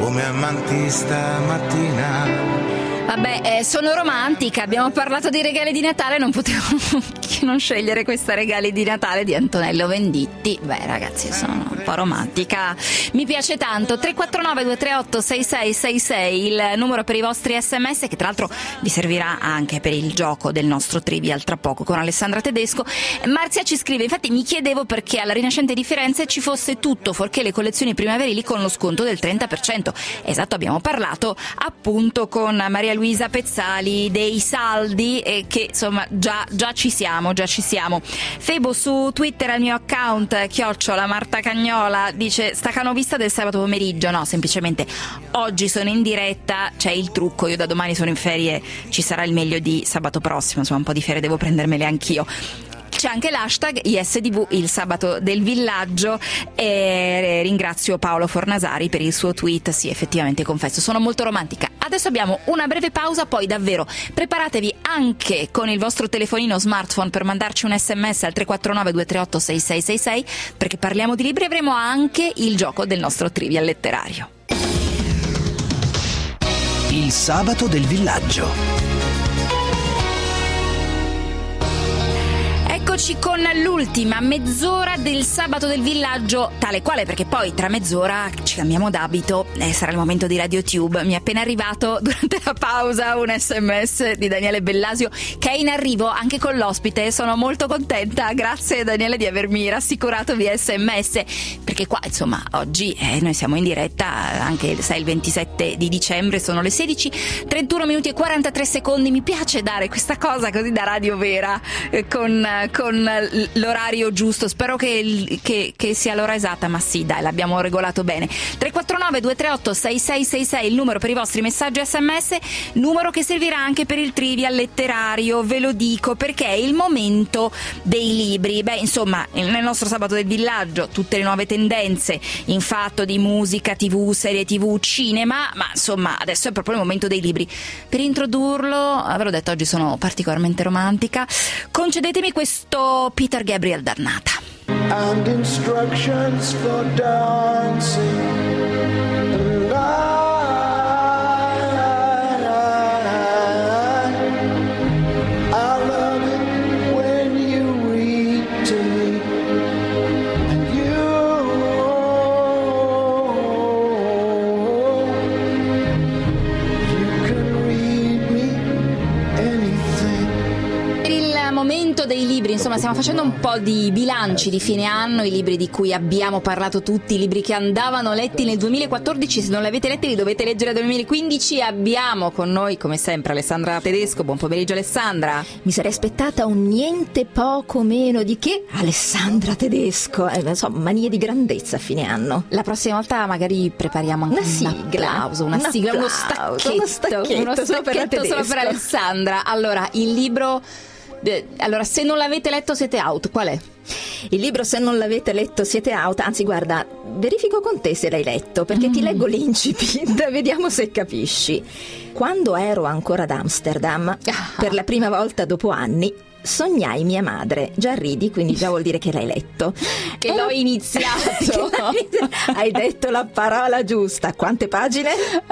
come amanti stamattina. Vabbè, sono romantica, abbiamo parlato di regali di Natale, non potevo che non scegliere questa regali di Natale di Antonello Venditti. Beh ragazzi, sono un po' romantica, mi piace tanto. 349-238-6666 il numero per i vostri sms, che tra l'altro vi servirà anche per il gioco del nostro Trivial tra poco con Alessandra Tedesco. Marzia ci scrive: infatti mi chiedevo perché alla Rinascente di Firenze ci fosse tutto fuorché le collezioni primaverili con lo sconto del 30%. Esatto, abbiamo parlato appunto con Maria Luisa Pezzali dei saldi, che insomma già ci siamo. Febo su Twitter al mio account @Marta Cagnola dice: sta canovista del sabato pomeriggio, no, semplicemente oggi sono in diretta, c'è il trucco, io da domani sono in ferie, ci sarà il meglio di sabato prossimo, insomma un po' di ferie devo prendermele anch'io. C'è anche l'hashtag ISDV, il sabato del villaggio, e ringrazio Paolo Fornasari per il suo tweet. Sì, effettivamente confesso, sono molto romantica. Adesso abbiamo una breve pausa, poi davvero preparatevi anche con il vostro telefonino smartphone per mandarci un sms al 349-238-6666, perché parliamo di libri e avremo anche il gioco del nostro Trivial letterario. Il sabato del villaggio. Eccoci con l'ultima mezz'ora del sabato del villaggio, tale quale, perché poi tra mezz'ora ci cambiamo d'abito e sarà il momento di RadioTube. Mi è appena arrivato durante la pausa un sms di Daniele Bellasio, che è in arrivo anche con l'ospite. Sono molto contenta, grazie Daniele di avermi rassicurato via sms, perché qua insomma oggi noi siamo in diretta anche sai, il 27 di dicembre, sono le 16:31 minuti e 43 secondi. Mi piace dare questa cosa così da radio vera, con l'orario giusto. Spero che sia l'ora esatta, ma sì, dai, l'abbiamo regolato bene. 349-238-6666 il numero per i vostri messaggi sms, numero che servirà anche per il Trivial letterario, ve lo dico perché è il momento dei libri. Beh, insomma, nel nostro sabato del villaggio tutte le nuove tendenze in fatto di musica, tv, serie tv, cinema, ma insomma adesso è proprio il momento dei libri. Per introdurlo, ve l'ho detto, oggi sono particolarmente romantica, concedetemi questo Peter Gabriel Dannata. And instructions for dancing, and I love it when you read to me, and you can read me anything. Il momento dei libri, insomma stiamo facendo un po' di bilanci di fine anno, i libri di cui abbiamo parlato tutti, i libri che andavano letti nel 2014, se non li avete letti li dovete leggere nel 2015. Abbiamo con noi come sempre Alessandra Tedesco. Buon pomeriggio Alessandra. Mi sarei aspettata un niente poco meno di che Alessandra Tedesco, manie di grandezza a fine anno. La prossima volta magari prepariamo anche una sigla, uno stacchetto solo per Alessandra. Allora, il libro, allora, se non l'avete letto siete out, qual è? Il libro, se non l'avete letto siete out, anzi guarda, verifico con te se l'hai letto, perché ti leggo l'incipit, vediamo se capisci. Quando ero ancora ad Amsterdam, per la prima volta dopo anni, sognai mia madre. Già ridi, quindi già vuol dire che l'hai letto. Che l'ho iniziato. Hai detto la parola giusta. Quante pagine?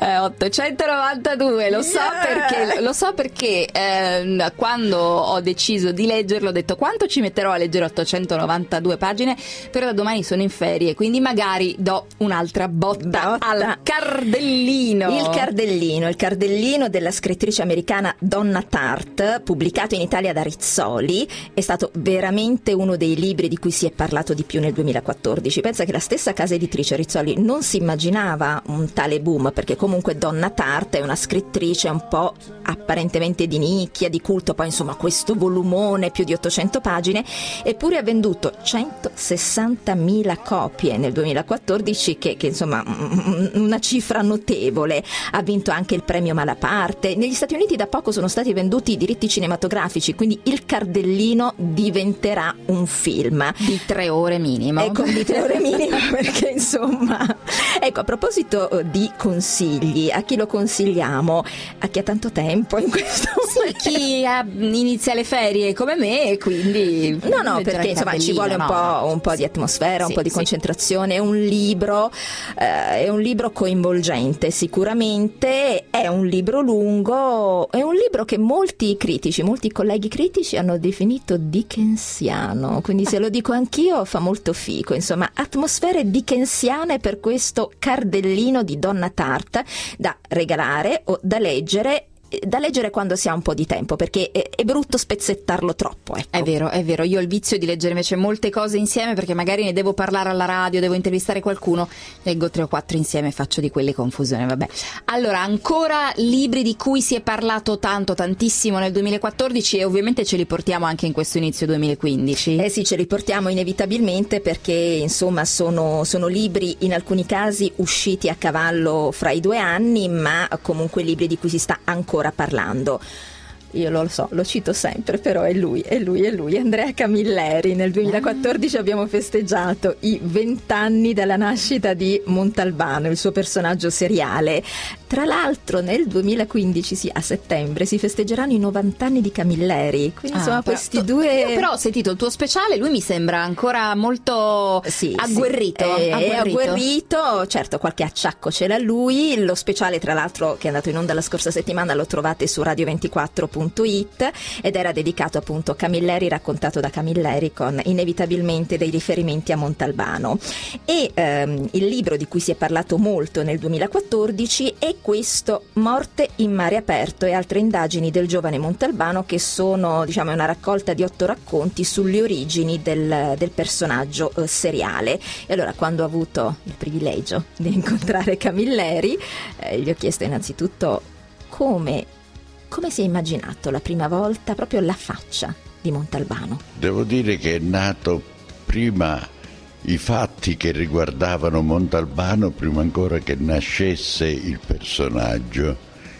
892. Lo so perché quando ho deciso di leggerlo ho detto quanto ci metterò a leggere 892 pagine, però da domani sono in ferie, quindi magari do un'altra botta al cardellino. Il cardellino della scrittrice americana Donna Tartt, pubblicato in Italia da Rizzoli. È stato veramente uno dei libri di cui si è parlato di più nel 2014. Pensa che la stessa casa editrice Rizzoli non si immaginava un tale boom, perché comunque Donna Tartt è una scrittrice un po' apparentemente di nicchia, di culto, poi insomma questo volumone più di 800 pagine, eppure ha venduto 160.000 copie nel 2014, che insomma una cifra notevole. Ha vinto anche il premio Malaparte. Negli Stati Uniti da poco sono stati venduti i diritti cinematografici, quindi il Cardellino diventerà un film di 3 ore minimo. Ecco, di 3 ore minimo, perché insomma, ecco, a proposito di consigli, a chi lo consigliamo? A chi ha tanto tempo in questo momento? Chi inizia le ferie come me e quindi no, perché insomma ci vuole un po' di atmosfera, un po' di concentrazione. È un libro coinvolgente sicuramente, è un libro lungo, è un libro che molti colleghi critici hanno definito dickensiano, quindi se lo dico anch'io fa molto fico. Insomma, atmosfere dickensiane per questo Cardellino di Donna Tartt, da regalare o da leggere quando si ha un po' di tempo, perché è brutto spezzettarlo troppo, ecco. È vero, io ho il vizio di leggere invece molte cose insieme, perché magari ne devo parlare alla radio, devo intervistare qualcuno, leggo 3 o 4 insieme e faccio di quelle confusione, vabbè. Allora, ancora libri di cui si è parlato tantissimo nel 2014 e ovviamente ce li portiamo anche in questo inizio 2015. Sì, ce li portiamo inevitabilmente, perché insomma sono libri in alcuni casi usciti a cavallo fra i 2 anni, ma comunque libri di cui si sta ancora parlando. Io lo so, lo cito sempre, però è lui, Andrea Camilleri. Nel 2014 abbiamo festeggiato i 20 anni dalla nascita di Montalbano, il suo personaggio seriale. Tra l'altro nel 2015, a settembre, si festeggeranno i 90 anni di Camilleri, quindi insomma questi due... Io però ho sentito il tuo speciale, lui mi sembra ancora molto agguerrito. È agguerrito, certo qualche acciacco ce l'ha lui. Lo speciale, tra l'altro, che è andato in onda la scorsa settimana, lo trovate su radio24.it ed era dedicato appunto a Camilleri, raccontato da Camilleri, con inevitabilmente dei riferimenti a Montalbano. E il libro di cui si è parlato molto nel 2014 è questo Morte in mare aperto e altre indagini del giovane Montalbano, che sono, diciamo, una raccolta di 8 racconti sulle origini del personaggio seriale. E allora, quando ho avuto il privilegio di incontrare Camilleri, gli ho chiesto innanzitutto come si è immaginato la prima volta proprio la faccia di Montalbano. Devo dire che è nato prima i fatti che riguardavano Montalbano, prima ancora che nascesse il personaggio,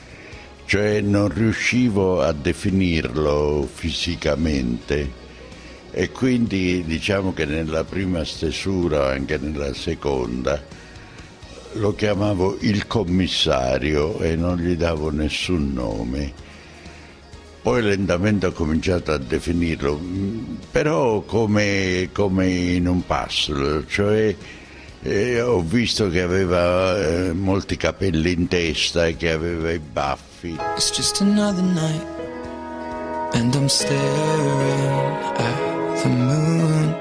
cioè non riuscivo a definirlo fisicamente, e quindi diciamo che nella prima stesura, anche nella seconda, lo chiamavo il commissario e non gli davo nessun nome. Poi lentamente ho cominciato a definirlo, però come in un puzzle, cioè ho visto che aveva molti capelli in testa e che aveva i baffi. It's just another night and I'm staring at the moon.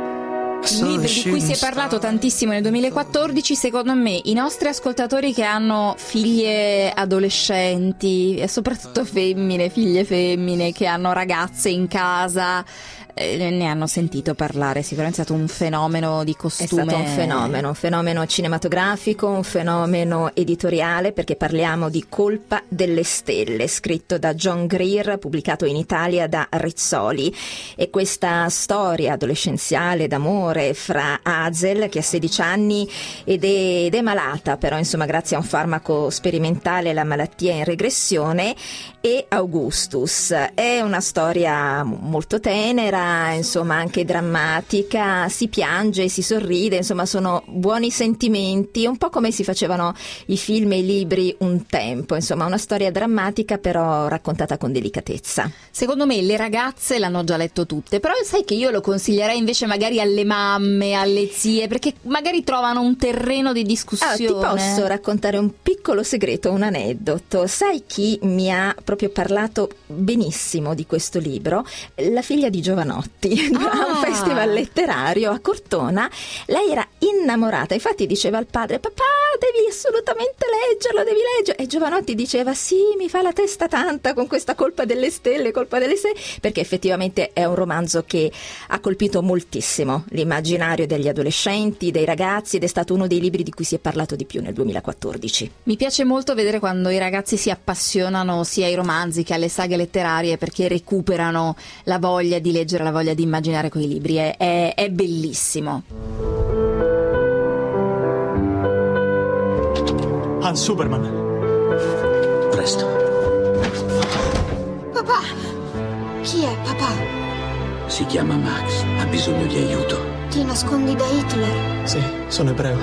Libri di cui si è parlato tantissimo nel 2014, secondo me i nostri ascoltatori che hanno figlie adolescenti e soprattutto figlie femmine che hanno ragazze in casa, ne hanno sentito parlare. Sicuramente è stato un fenomeno di costume. È stato un fenomeno cinematografico, un fenomeno editoriale, perché parliamo di Colpa delle stelle, scritto da John Greer, pubblicato in Italia da Rizzoli. E questa storia adolescenziale d'amore fra Hazel, che ha 16 anni ed è malata, però insomma grazie a un farmaco sperimentale la malattia è in regressione, e Augustus. È una storia molto tenera, insomma anche drammatica, si piange, si sorride, insomma sono buoni sentimenti, un po' come si facevano i film e i libri un tempo, insomma una storia drammatica però raccontata con delicatezza. Secondo me le ragazze l'hanno già letto tutte, però sai che io lo consiglierei invece magari alle mamme, alle zie, perché magari trovano un terreno di discussione. Ti posso raccontare un piccolo segreto, un aneddoto. Sai chi mi ha proprio parlato benissimo di questo libro? La figlia di Giovanotti, a un festival letterario a Cortona. Lei era innamorata, infatti diceva al padre: papà, devi assolutamente leggerlo, devi leggere. E Giovanotti diceva: sì, mi fa la testa tanta con questa colpa delle stelle, perché effettivamente è un romanzo che ha colpito moltissimo l'immaginario degli adolescenti, dei ragazzi, ed è stato uno dei libri di cui si è parlato di più nel 2014. Mi piace molto vedere quando i ragazzi si appassionano sia ai romanzi che alle saghe letterarie, perché recuperano la voglia di leggere, la voglia di immaginare quei libri. È bellissimo. Han Superman. Presto. Papà, Chi è, papà? Si chiama Max, ha bisogno di aiuto. Ti nascondi da Hitler? Sì, sono ebreo.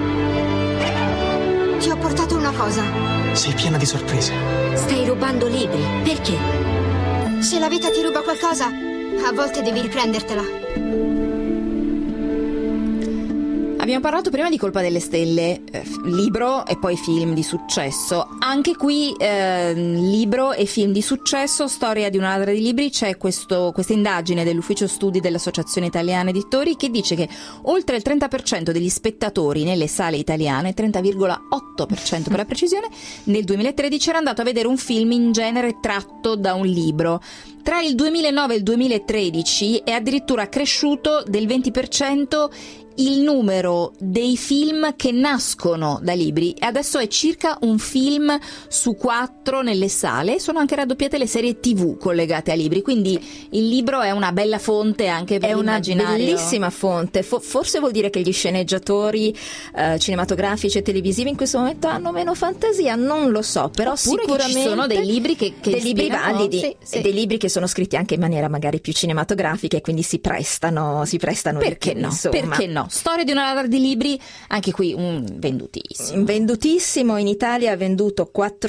Ti ho portato una cosa. Sei piena di sorprese. Stai rubando libri. Perché? Se la vita ti ruba qualcosa, a volte devi riprendertela. Abbiamo parlato prima di Colpa delle Stelle, libro e poi film di successo. Anche qui libro e film di successo, storia di una ladra di libri. C'è questa indagine dell'ufficio studi dell'Associazione Italiana Editori che dice che oltre il 30% degli spettatori nelle sale italiane, 30,8% per la precisione, nel 2013 era andato a vedere un film in genere tratto da un libro. Tra il 2009 e il 2013 è addirittura cresciuto del 20% il numero dei film che nascono da libri, e adesso è circa un film su 4 nelle sale. Sono anche raddoppiate le serie TV collegate a libri, quindi il libro è una bella fonte anche per l'immaginario. È una bellissima fonte. Forse vuol dire che gli sceneggiatori cinematografici e televisivi in questo momento hanno meno fantasia, non lo so, però oppure sicuramente che ci sono dei libri che dei libri validi, sì. dei libri che sono scritti anche in maniera magari più cinematografica e quindi si prestano perché no? Insomma. Perché no? Storia di una ladra di libri, anche qui vendutissimo. In Italia ha venduto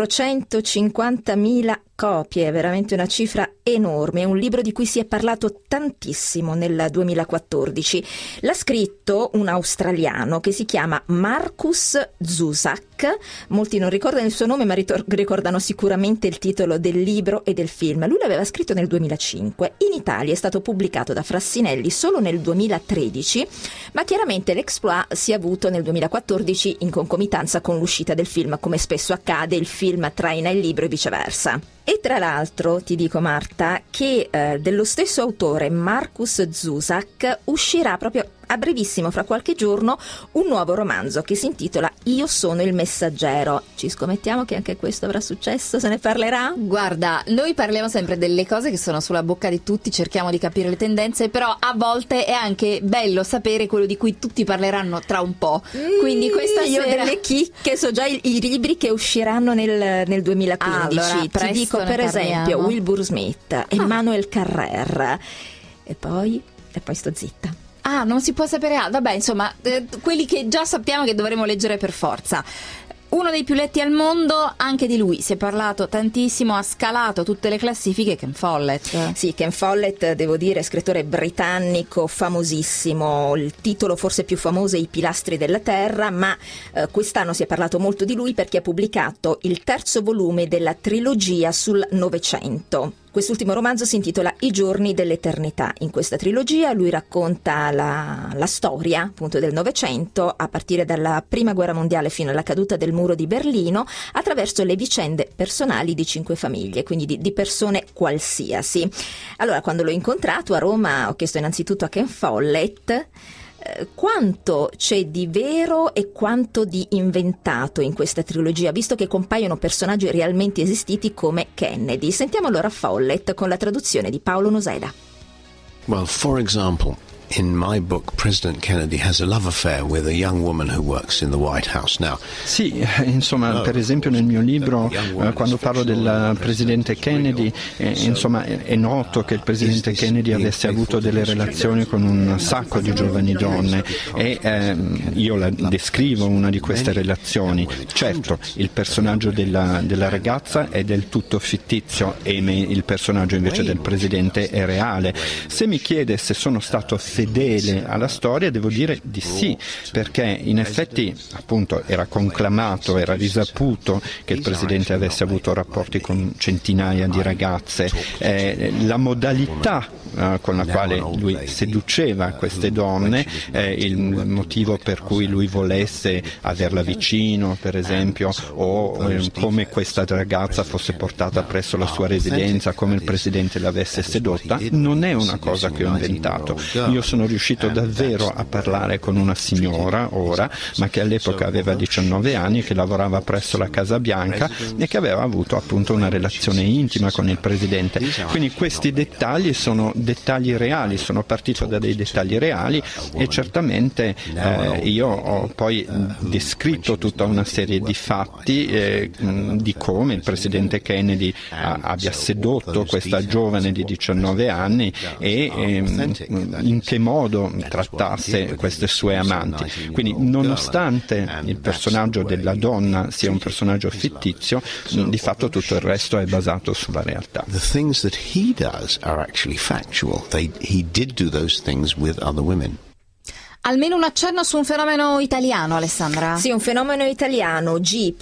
450.000 copie, è veramente una cifra enorme. È un libro di cui si è parlato tantissimo nel 2014. L'ha scritto un australiano che si chiama Marcus Zusak. Molti non ricordano il suo nome, ma ricordano sicuramente il titolo del libro e del film. Lui l'aveva scritto nel 2005. In Italia è stato pubblicato da Frassinelli solo nel 2013, ma chiaramente l'exploit si è avuto nel 2014 in concomitanza con l'uscita del film. Come spesso accade, il film traina il libro e viceversa. E tra l'altro ti dico, Marta, che dello stesso autore, Marcus Zusak, uscirà proprio a brevissimo, fra qualche giorno, un nuovo romanzo che si intitola Io sono il messaggero. Ci scommettiamo che anche questo avrà successo? Se ne parlerà? Guarda, noi parliamo sempre delle cose che sono sulla bocca di tutti, cerchiamo di capire le tendenze, però a volte è anche bello sapere quello di cui tutti parleranno tra un po'. Quindi questa io sera... delle chicche, so già i libri che usciranno nel 2015. Allora, ti dico per esempio Wilbur Smith, Emmanuel Carrère e poi sto zitta. Ah, non si può sapere altro. Vabbè, insomma, quelli che già sappiamo che dovremo leggere per forza. Uno dei più letti al mondo, anche di lui si è parlato tantissimo, ha scalato tutte le classifiche, Ken Follett. Sì, Ken Follett, devo dire, scrittore britannico famosissimo. Il titolo forse più famoso è I pilastri della terra, ma quest'anno si è parlato molto di lui perché ha pubblicato il 3° volume della trilogia sul Novecento. Quest'ultimo romanzo si intitola I giorni dell'eternità. In questa trilogia lui racconta la storia appunto del Novecento, a partire dalla Prima Guerra Mondiale fino alla caduta del muro di Berlino, attraverso le vicende personali di 5 famiglie, quindi di persone qualsiasi. Allora, quando l'ho incontrato a Roma, ho chiesto innanzitutto a Ken Follett quanto c'è di vero e quanto di inventato in questa trilogia, visto che compaiono personaggi realmente esistiti come Kennedy. Sentiamo allora Follett con la traduzione di Paolo Noseda. Well, for example, in my book, President Kennedy has a love affair with a young woman who works in the White House now. Sì, insomma, per esempio nel mio libro, quando parlo del presidente Kennedy, insomma, è noto che il presidente Kennedy avesse avuto delle relazioni con un sacco di giovani donne e io la descrivo una di queste relazioni. Certo, il personaggio della ragazza è del tutto fittizio e il personaggio invece del presidente è reale. Se mi chiede se sono stato fedele alla storia, devo dire di sì, perché in effetti appunto era conclamato, era risaputo che il presidente avesse avuto rapporti con centinaia di ragazze. La modalità con la quale lui seduceva queste donne, il motivo per cui lui volesse averla vicino, per esempio, o come questa ragazza fosse portata presso la sua residenza, come il presidente l'avesse sedotta, non è una cosa che ho inventato. Io sono riuscito davvero a parlare con una signora ora, ma che all'epoca aveva 19 anni, che lavorava presso la Casa Bianca e che aveva avuto appunto una relazione intima con il presidente. Quindi questi dettagli sono dettagli reali, sono partito da dei dettagli reali e certamente io ho poi descritto tutta una serie di fatti di come il presidente Kennedy abbia sedotto questa giovane di 19 anni e in che modo trattasse queste sue amanti. Quindi nonostante il personaggio della donna sia un personaggio fittizio, di fatto tutto il resto è basato sulla realtà. The things that he does are actually factual. He did do those things with other women. Almeno un accenno su un fenomeno italiano, Alessandra? Sì, un fenomeno italiano.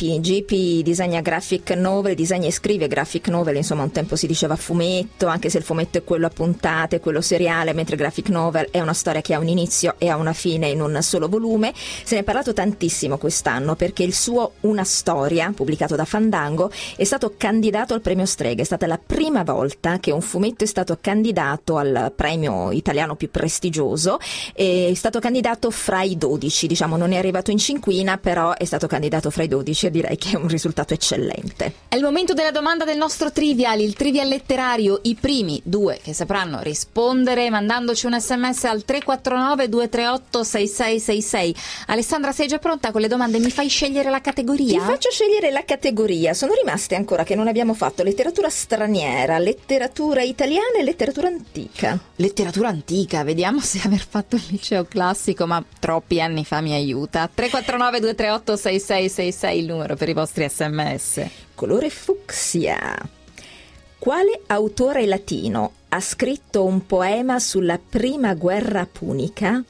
GP disegna graphic novel, disegna e scrive graphic novel, insomma un tempo si diceva fumetto, anche se il fumetto è quello a puntate, quello seriale, mentre graphic novel è una storia che ha un inizio e ha una fine in un solo volume. Se ne è parlato tantissimo quest'anno perché il suo Una storia, pubblicato da Fandango, è stato candidato al premio Strega. È stata la prima volta che un fumetto è stato candidato al premio italiano più prestigioso, è stato candidato fra i 12, diciamo non è arrivato in cinquina, però è stato candidato fra i 12 e direi che è un risultato eccellente. È il momento della domanda del nostro trivial, il trivial letterario, i primi 2 che sapranno rispondere mandandoci un sms al 349 238 6666. Alessandra, sei già pronta con le domande? Mi fai scegliere la categoria? Ti faccio scegliere la categoria. Sono rimaste ancora che non abbiamo fatto letteratura straniera, letteratura italiana e letteratura antica. Letteratura antica, vediamo se aver fatto il liceo classico, ma troppi anni fa mi aiuta. 349 238 6666 il numero per i vostri sms. Colore fucsia. Quale autore latino ha scritto un poema sulla prima guerra punica?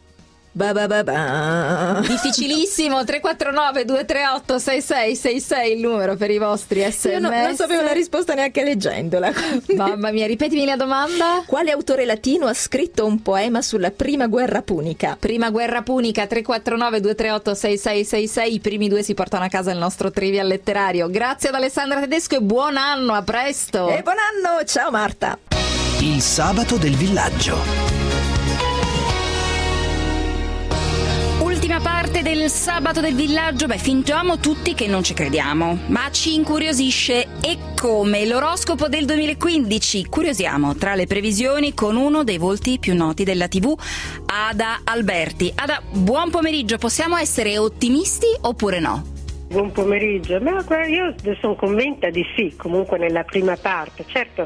Difficilissimo. 349 238 6666 il numero per i vostri sms. Io non sapevo la risposta neanche leggendola. Mamma mia, ripetimi la domanda. Quale autore latino ha scritto un poema sulla prima guerra punica? Prima guerra punica. 349 238 6666. I primi 2 si portano a casa il nostro trivial letterario. Grazie ad Alessandra Tedesco e buon anno, a presto. E buon anno, ciao Marta. Il sabato del villaggio. Ultima parte del sabato del villaggio. Fingiamo tutti che non ci crediamo, ma ci incuriosisce e come l'oroscopo del 2015. Curiosiamo tra le previsioni con uno dei volti più noti della TV, Ada Alberti. Ada, buon pomeriggio, possiamo essere ottimisti oppure no? Buon pomeriggio, io sono convinta di sì, comunque nella prima parte, certo.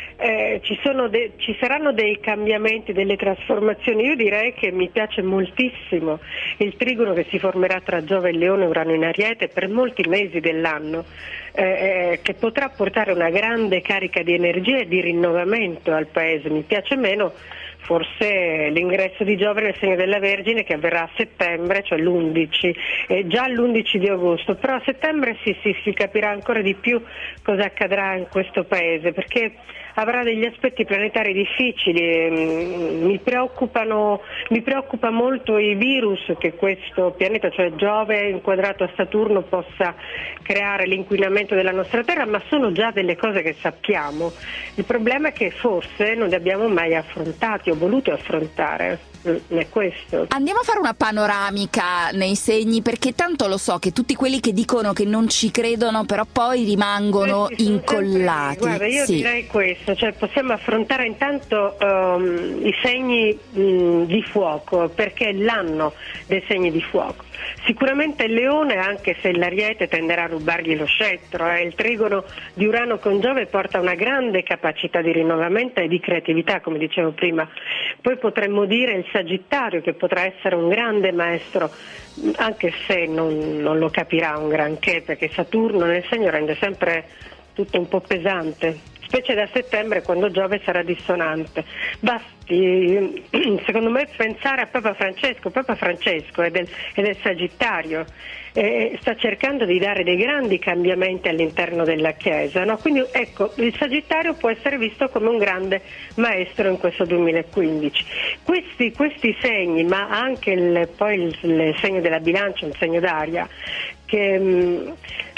Ci saranno dei cambiamenti, delle trasformazioni. Io direi che mi piace moltissimo il trigono che si formerà tra Giove e Leone, Urano in Ariete per molti mesi dell'anno, che potrà portare una grande carica di energia e di rinnovamento al Paese. Mi piace meno forse l'ingresso di Giove nel segno della Vergine, che avverrà a settembre, cioè l'11, già l'11 di agosto, però a settembre si capirà ancora di più cosa accadrà in questo Paese, perché avrà degli aspetti planetari difficili. Mi preoccupa molto i virus che questo pianeta, cioè Giove inquadrato a Saturno, possa creare, l'inquinamento della nostra Terra, ma sono già delle cose che sappiamo. Il problema è che forse non li abbiamo mai affrontati o voluto affrontare. È questo. Andiamo a fare una panoramica nei segni, perché tanto lo so che tutti quelli che dicono che non ci credono però poi rimangono incollati. Guarda, io direi questo, cioè possiamo affrontare intanto i segni di fuoco, perché è l'anno dei segni di fuoco. Sicuramente il Leone, anche se l'Ariete tenderà a rubargli lo scettro, il trigono di Urano con Giove porta una grande capacità di rinnovamento e di creatività, come dicevo prima. Poi potremmo dire il Sagittario, che potrà essere un grande maestro, anche se non lo capirà un granché, perché Saturno nel segno rende sempre tutto un po' pesante, specie da settembre, quando Giove sarà dissonante. Basti, secondo me, pensare a Papa Francesco è del Sagittario, sta cercando di dare dei grandi cambiamenti all'interno della Chiesa, no? Quindi ecco, il Sagittario può essere visto come un grande maestro in questo 2015. Questi segni, ma anche poi il segno della Bilancia, un segno d'aria, che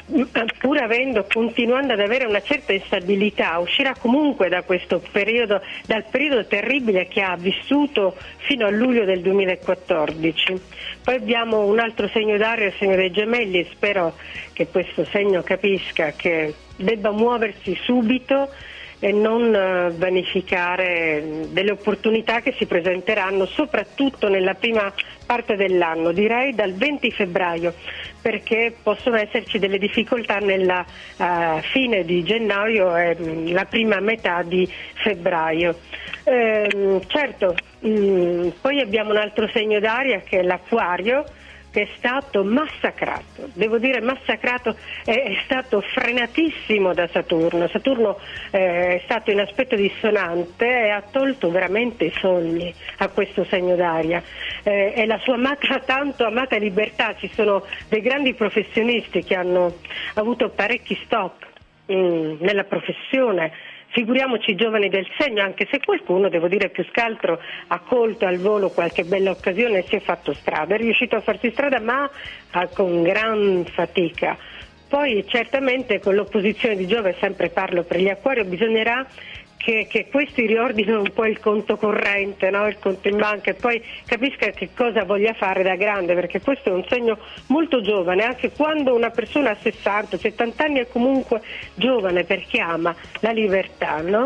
pur continuando ad avere una certa instabilità, uscirà comunque da questo periodo, dal periodo terribile che ha vissuto fino a luglio del 2014. Poi abbiamo un altro segno d'aria, il segno dei gemelli, e spero che questo segno capisca che debba muoversi subito e non vanificare delle opportunità che si presenteranno soprattutto nella prima parte dell'anno, direi dal 20 febbraio, perché possono esserci delle difficoltà nella fine di gennaio e la prima metà di febbraio. Certo, poi abbiamo un altro segno d'aria che è l'Acquario, che è stato massacrato, devo dire massacrato, è stato frenatissimo da Saturno. Saturno è stato in aspetto dissonante e ha tolto veramente i sogni a questo segno d'aria. È la sua tanto amata libertà. Ci sono dei grandi professionisti che hanno avuto parecchi stop nella professione. Figuriamoci i giovani del segno, anche se qualcuno, devo dire più scaltro, ha colto al volo qualche bella occasione e si è fatto strada, è riuscito a farsi strada ma con gran fatica. Poi certamente con l'opposizione di Giove, sempre parlo per gli Acquario, bisognerà che questi riordinino un po' il conto corrente, no? Il conto in banca, e poi capisca che cosa voglia fare da grande, perché questo è un segno molto giovane, anche quando una persona ha 60, 70 anni è comunque giovane perché ama la libertà, no?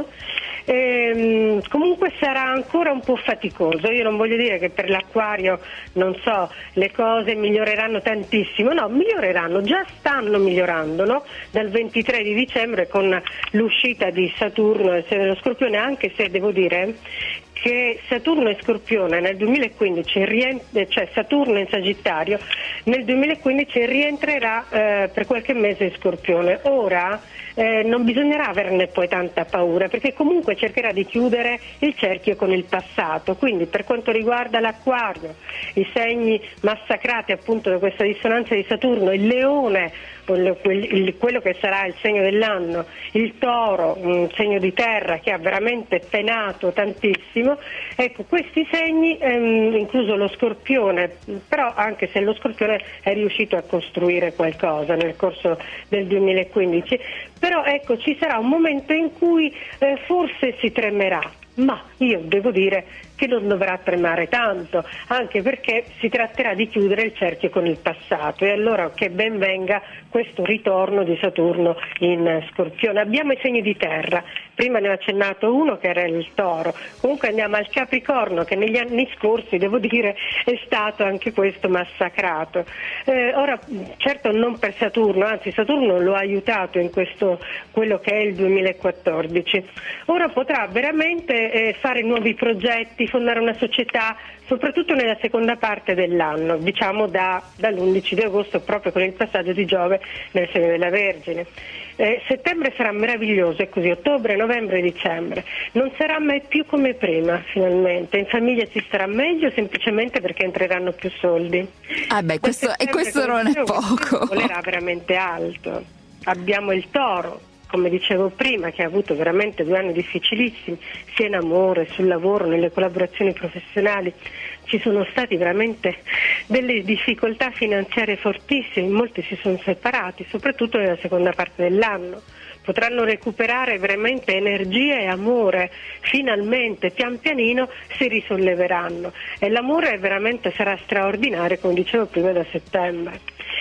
Comunque sarà ancora un po' faticoso. Io non voglio dire che per l'Acquario, non so, le cose miglioreranno tantissimo, no, miglioreranno, già stanno migliorando, no? Dal 23 di dicembre con l'uscita di Saturno e dello Scorpione, anche se devo dire che Saturno e Scorpione nel 2015 cioè Saturno in Sagittario nel 2015 rientrerà per qualche mese in Scorpione. Ora non bisognerà averne poi tanta paura, perché comunque cercherà di chiudere il cerchio con il passato. Quindi per quanto riguarda l'Acquario, i segni massacrati appunto da questa dissonanza di Saturno, il Leone, quello che sarà il segno dell'anno, il Toro, un segno di terra che ha veramente penato tantissimo, ecco, questi segni, incluso lo Scorpione, però anche se lo Scorpione è riuscito a costruire qualcosa nel corso del 2015, però ecco, ci sarà un momento in cui forse si tremerà, ma io devo dire che non dovrà tremare tanto, anche perché si tratterà di chiudere il cerchio con il passato, e allora che ben venga questo ritorno di Saturno in Scorpione. Abbiamo i segni di terra, prima ne ho accennato uno che era il Toro, comunque andiamo al Capricorno, che negli anni scorsi, devo dire, è stato anche questo massacrato. Ora certo non per Saturno, anzi Saturno lo ha aiutato in questo, quello che è il 2014. Ora potrà veramente fare nuovi progetti, fondare una società, soprattutto nella seconda parte dell'anno, diciamo dall'11 di agosto, proprio con il passaggio di Giove nel segno della Vergine. Settembre sarà meraviglioso, e così ottobre, novembre e dicembre. Non sarà mai più come prima, finalmente. In famiglia si starà meglio, semplicemente perché entreranno più soldi. Ah beh, questo non è poco. Volerà veramente alto. Abbiamo il Toro, come dicevo prima, che ha avuto veramente 2 anni difficilissimi, sia in amore, sul lavoro, nelle collaborazioni professionali. Ci sono stati veramente delle difficoltà finanziarie fortissime, molti si sono separati, soprattutto nella seconda parte dell'anno. Potranno recuperare veramente energia e amore, finalmente, pian pianino si risolleveranno, e l'amore veramente sarà straordinario, come dicevo prima, da settembre.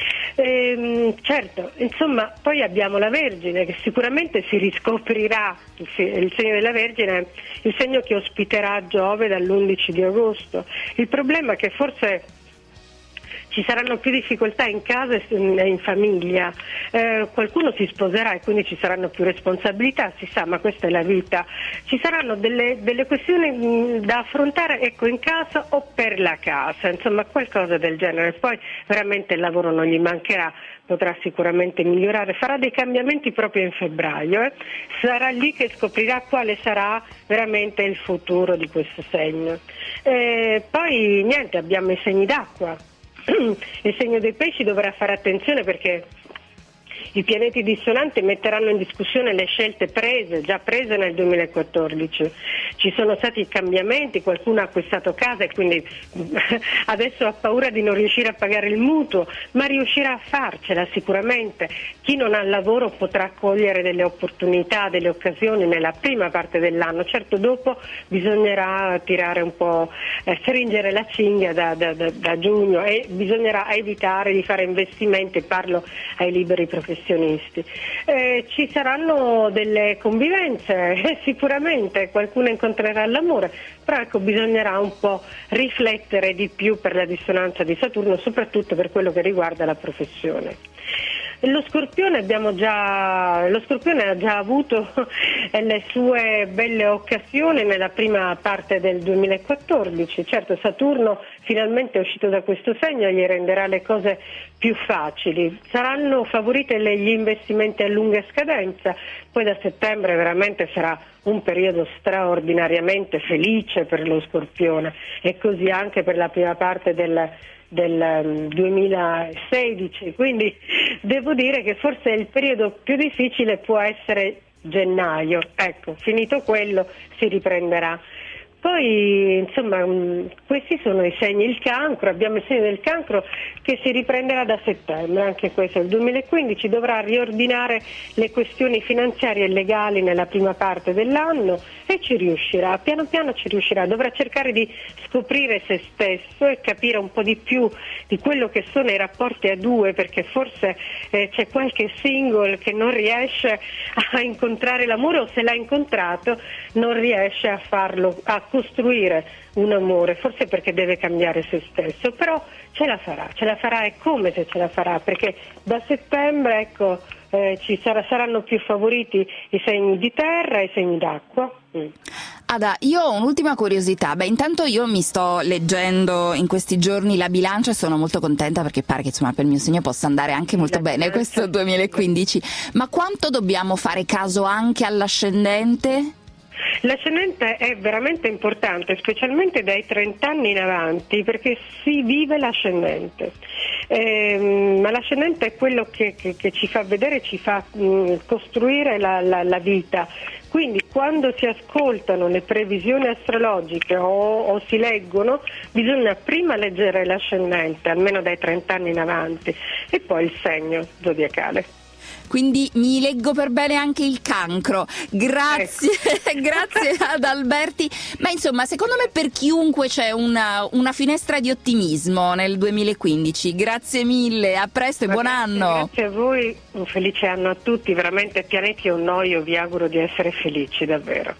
Certo, insomma, poi abbiamo la Vergine, che sicuramente si riscoprirà, il segno della Vergine è il segno che ospiterà Giove dall'11 di agosto. Il problema è che forse ci saranno più difficoltà in casa e in famiglia, qualcuno si sposerà e quindi ci saranno più responsabilità, si sa, ma questa è la vita. Ci saranno delle questioni da affrontare, ecco, in casa o per la casa, insomma qualcosa del genere. Poi veramente il lavoro non gli mancherà, potrà sicuramente migliorare, farà dei cambiamenti proprio in febbraio, sarà lì che scoprirà quale sarà veramente il futuro di questo segno. Poi niente, abbiamo i segni d'acqua. Il segno dei pesci dovrà fare attenzione, perché I pianeti dissonanti metteranno in discussione le scelte già prese nel 2014. Ci sono stati cambiamenti, qualcuno ha acquistato casa e quindi adesso ha paura di non riuscire a pagare il mutuo, ma riuscirà a farcela sicuramente. Chi non ha lavoro potrà cogliere delle opportunità, delle occasioni nella prima parte dell'anno. Certo, dopo bisognerà tirare un po', stringere la cinghia da giugno, e bisognerà evitare di fare investimenti, parlo ai liberi professionisti. Ci saranno delle convivenze, sicuramente qualcuno incontrerà l'amore, però ecco, bisognerà un po' riflettere di più per la dissonanza di Saturno, soprattutto per quello che riguarda la professione. Lo Scorpione ha già avuto le sue belle occasioni nella prima parte del 2014. Certo, Saturno finalmente è uscito da questo segno e gli renderà le cose più facili. Saranno favorite gli investimenti a lunga scadenza, poi da settembre veramente sarà un periodo straordinariamente felice per lo Scorpione, e così anche per la prima parte del 2016, quindi devo dire che forse il periodo più difficile può essere gennaio. Ecco, finito quello si riprenderà. Poi insomma questi sono i segni. Il Cancro, abbiamo il segno del Cancro che si riprenderà da settembre, anche questo il 2015 dovrà riordinare le questioni finanziarie e legali nella prima parte dell'anno, e ci riuscirà, piano piano ci riuscirà. Dovrà cercare di scoprire se stesso e capire un po' di più di quello che sono i rapporti a due, perché forse c'è qualche single che non riesce a incontrare l'amore, o se l'ha incontrato non riesce a farlo, a costruire un amore, forse perché deve cambiare se stesso, però ce la farà, è come se ce la farà, perché da settembre ecco saranno più favoriti i segni di terra e i segni d'acqua. Ada, io ho un'ultima curiosità. Intanto io mi sto leggendo in questi giorni la bilancia e sono molto contenta, perché pare che insomma per il mio segno possa andare anche molto bene questo 2015. Ma quanto dobbiamo fare caso anche all'ascendente? L'ascendente è veramente importante, specialmente dai 30 anni in avanti, perché si vive l'ascendente. Ma l'ascendente è quello che ci fa vedere, ci fa costruire la vita. Quindi quando si ascoltano le previsioni astrologiche o si leggono, bisogna prima leggere l'ascendente, almeno dai 30 anni in avanti, e poi il segno zodiacale. Quindi mi leggo per bene anche il Cancro. Grazie, ecco. Grazie ad Alberti. Ma insomma, secondo me per chiunque c'è una finestra di ottimismo nel 2015. Grazie mille, a presto e buon anno. Grazie a voi, un felice anno a tutti. Veramente pianeti o no, io vi auguro di essere felici davvero.